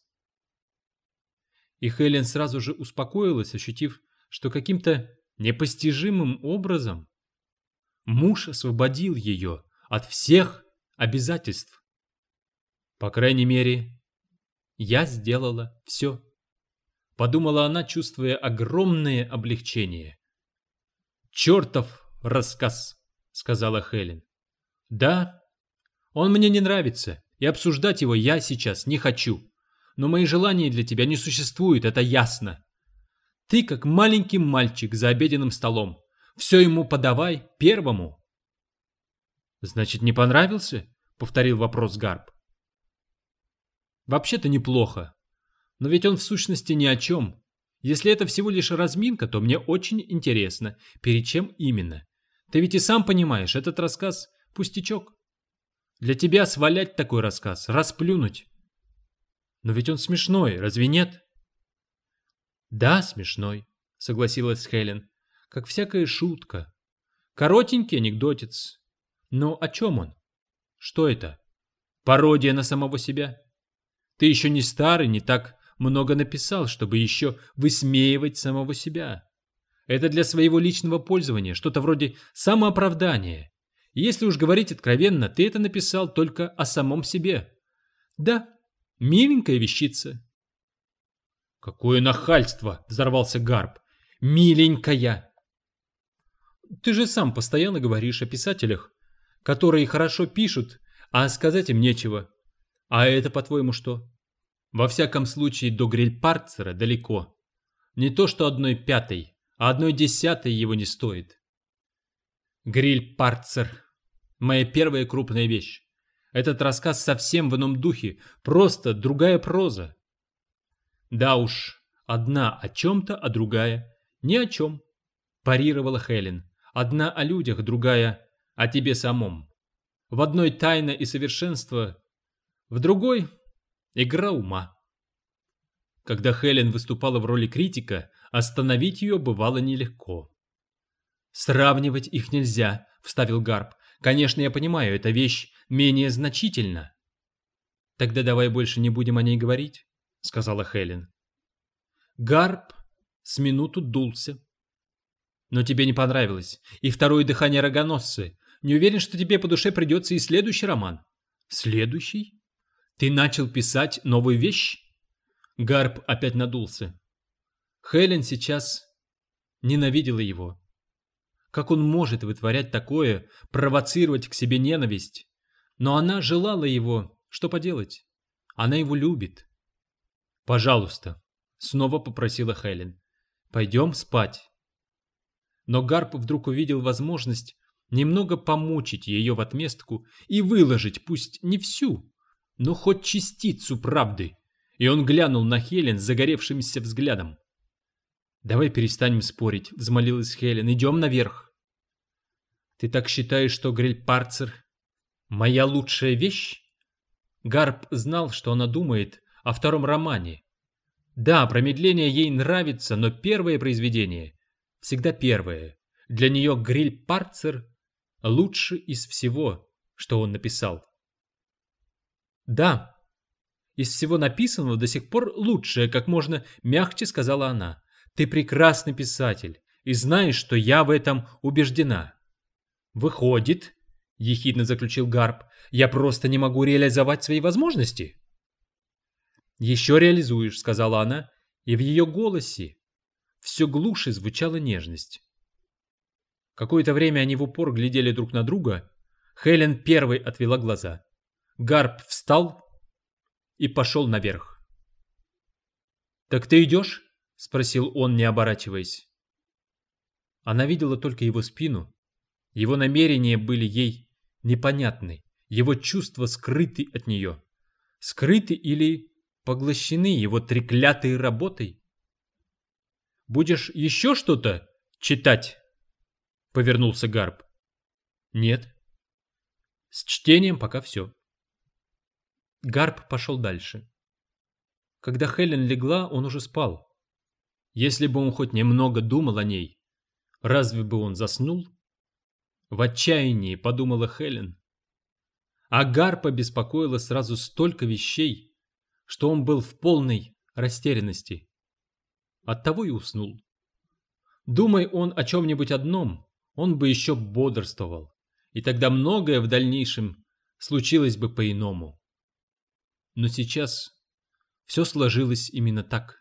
И Хелен сразу же успокоилась, ощутив, что каким-то непостижимым образом муж освободил ее от всех обязательств. По крайней мере, я сделала все. Подумала она, чувствуя огромное облегчение. «Чертов рассказ», — сказала Хелен. «Да, он мне не нравится, и обсуждать его я сейчас не хочу. Но мои желания для тебя не существуют, это ясно. Ты как маленький мальчик за обеденным столом. Все ему подавай первому». «Значит, не понравился?» — повторил вопрос Гарп. «Вообще-то неплохо. Но ведь он в сущности ни о чем. Если это всего лишь разминка, то мне очень интересно, перед чем именно. Ты ведь и сам понимаешь, этот рассказ — пустячок. Для тебя свалять такой рассказ, расплюнуть. Но ведь он смешной, разве нет?» «Да, смешной», — согласилась Хелен, — «как всякая шутка. Коротенький анекдотец. Но о чем он? Что это? Пародия на самого себя? Ты еще не старый, не так много написал, чтобы еще высмеивать самого себя. Это для своего личного пользования, что-то вроде самооправдания. И если уж говорить откровенно, ты это написал только о самом себе. Да, миленькая вещица. «Какое нахальство!» – взорвался Гарп. «Миленькая!» «Ты же сам постоянно говоришь о писателях, которые хорошо пишут, а сказать им нечего. А это, по-твоему, что? Во всяком случае, до Грильпарцера далеко. Не то что 1/5, а 1/10 его не стоит. Грильпарцер – моя первая крупная вещь. Этот рассказ совсем в ином духе, просто другая проза. Да уж, одна о чем-то, а другая ни о чем, парировала Хелен. Одна о людях, другая о тебе самом. В одной тайна и совершенство, в другой игра ума. Когда Хелен выступала в роли критика, остановить ее бывало нелегко. «Сравнивать их нельзя», — вставил Гарп. «Конечно, я понимаю, эта вещь менее значительна». «Тогда давай больше не будем о ней говорить», — сказала Хелен. Гарп с минуту дулся. «Но тебе не понравилось. И второе дыхание рогоносцы. Не уверен, что тебе по душе придется и следующий роман». «Следующий? Ты начал писать новую вещь?» Гарп опять надулся. Хелен сейчас ненавидела его. Как он может вытворять такое, провоцировать к себе ненависть? Но она желала его. Что поделать? Она его любит. «Пожалуйста», — снова попросила Хелен, — «пойдем спать». Но Гарп вдруг увидел возможность немного помучить ее в отместку и выложить, пусть не всю, но хоть частицу правды. И он глянул на Хелен с загоревшимся взглядом. «Давай перестанем спорить», — взмолилась Хелен. «Идем наверх». «Ты так считаешь, что Грильпарцер — моя лучшая вещь?» Гарп знал, что она думает о втором романе. Да, промедление ей нравится, но первое произведение всегда первое. Для нее Грильпарцер лучше из всего, что он написал. «Да, из всего написанного до сих пор лучшее, как можно мягче сказала она. Ты прекрасный писатель, и знаешь, что я в этом убеждена». «Выходит, — ехидно заключил Гарп, — я просто не могу реализовать свои возможности?» «Еще реализуешь, — сказала она, и в ее голосе все глуше звучала нежность. Какое-то время они в упор глядели друг на друга. Хелен первой отвела глаза. Гарп встал и пошел наверх. «Так ты идешь?» — спросил он, не оборачиваясь. Она видела только его спину. Его намерения были ей непонятны, его чувства скрыты от нее. Скрыты или поглощены его треклятой работой? «Будешь еще что-то читать?» — повернулся Гарп. «Нет. С чтением пока все». Гарп пошел дальше. Когда Хелен легла, он уже спал. Если бы он хоть немного думал о ней, разве бы он заснул? В отчаянии подумала Хелен. А Гарпа беспокоило сразу столько вещей, что он был в полной растерянности. Оттого и уснул. Думай он о чем-нибудь одном, он бы еще бодрствовал, и тогда многое в дальнейшем случилось бы по-иному. Но сейчас все сложилось именно так.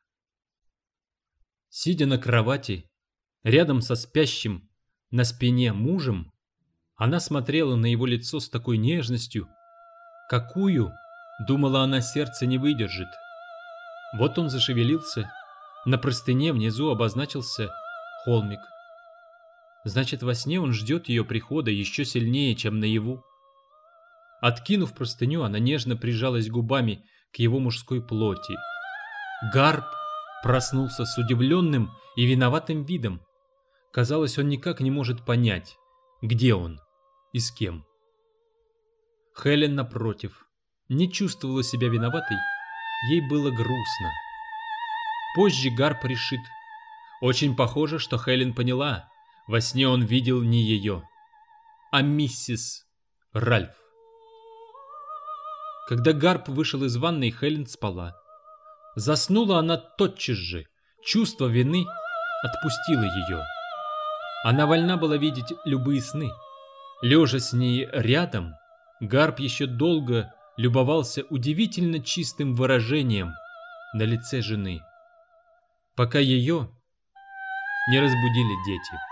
Сидя на кровати, рядом со спящим на спине мужем, она смотрела на его лицо с такой нежностью, какую, думала она, сердце не выдержит. Вот он зашевелился, на простыне внизу обозначился холмик. Значит, во сне он ждет ее прихода еще сильнее, чем наяву. Откинув простыню, она нежно прижалась губами к его мужской плоти. Гарп проснулся с удивленным и виноватым видом. Казалось, он никак не может понять, где он и с кем. Хелен, напротив, не чувствовала себя виноватой, ей было грустно. Позже Гарп решит. Очень похоже, что Хелен поняла, во сне он видел не ее, а миссис Ральф. Когда Гарп вышел из ванной, Хелен спала. Заснула она тотчас же, чувство вины отпустило ее. Она вольна была видеть любые сны. Лежа с ней рядом, Гарп еще долго любовался удивительно чистым выражением на лице жены, пока ее не разбудили дети.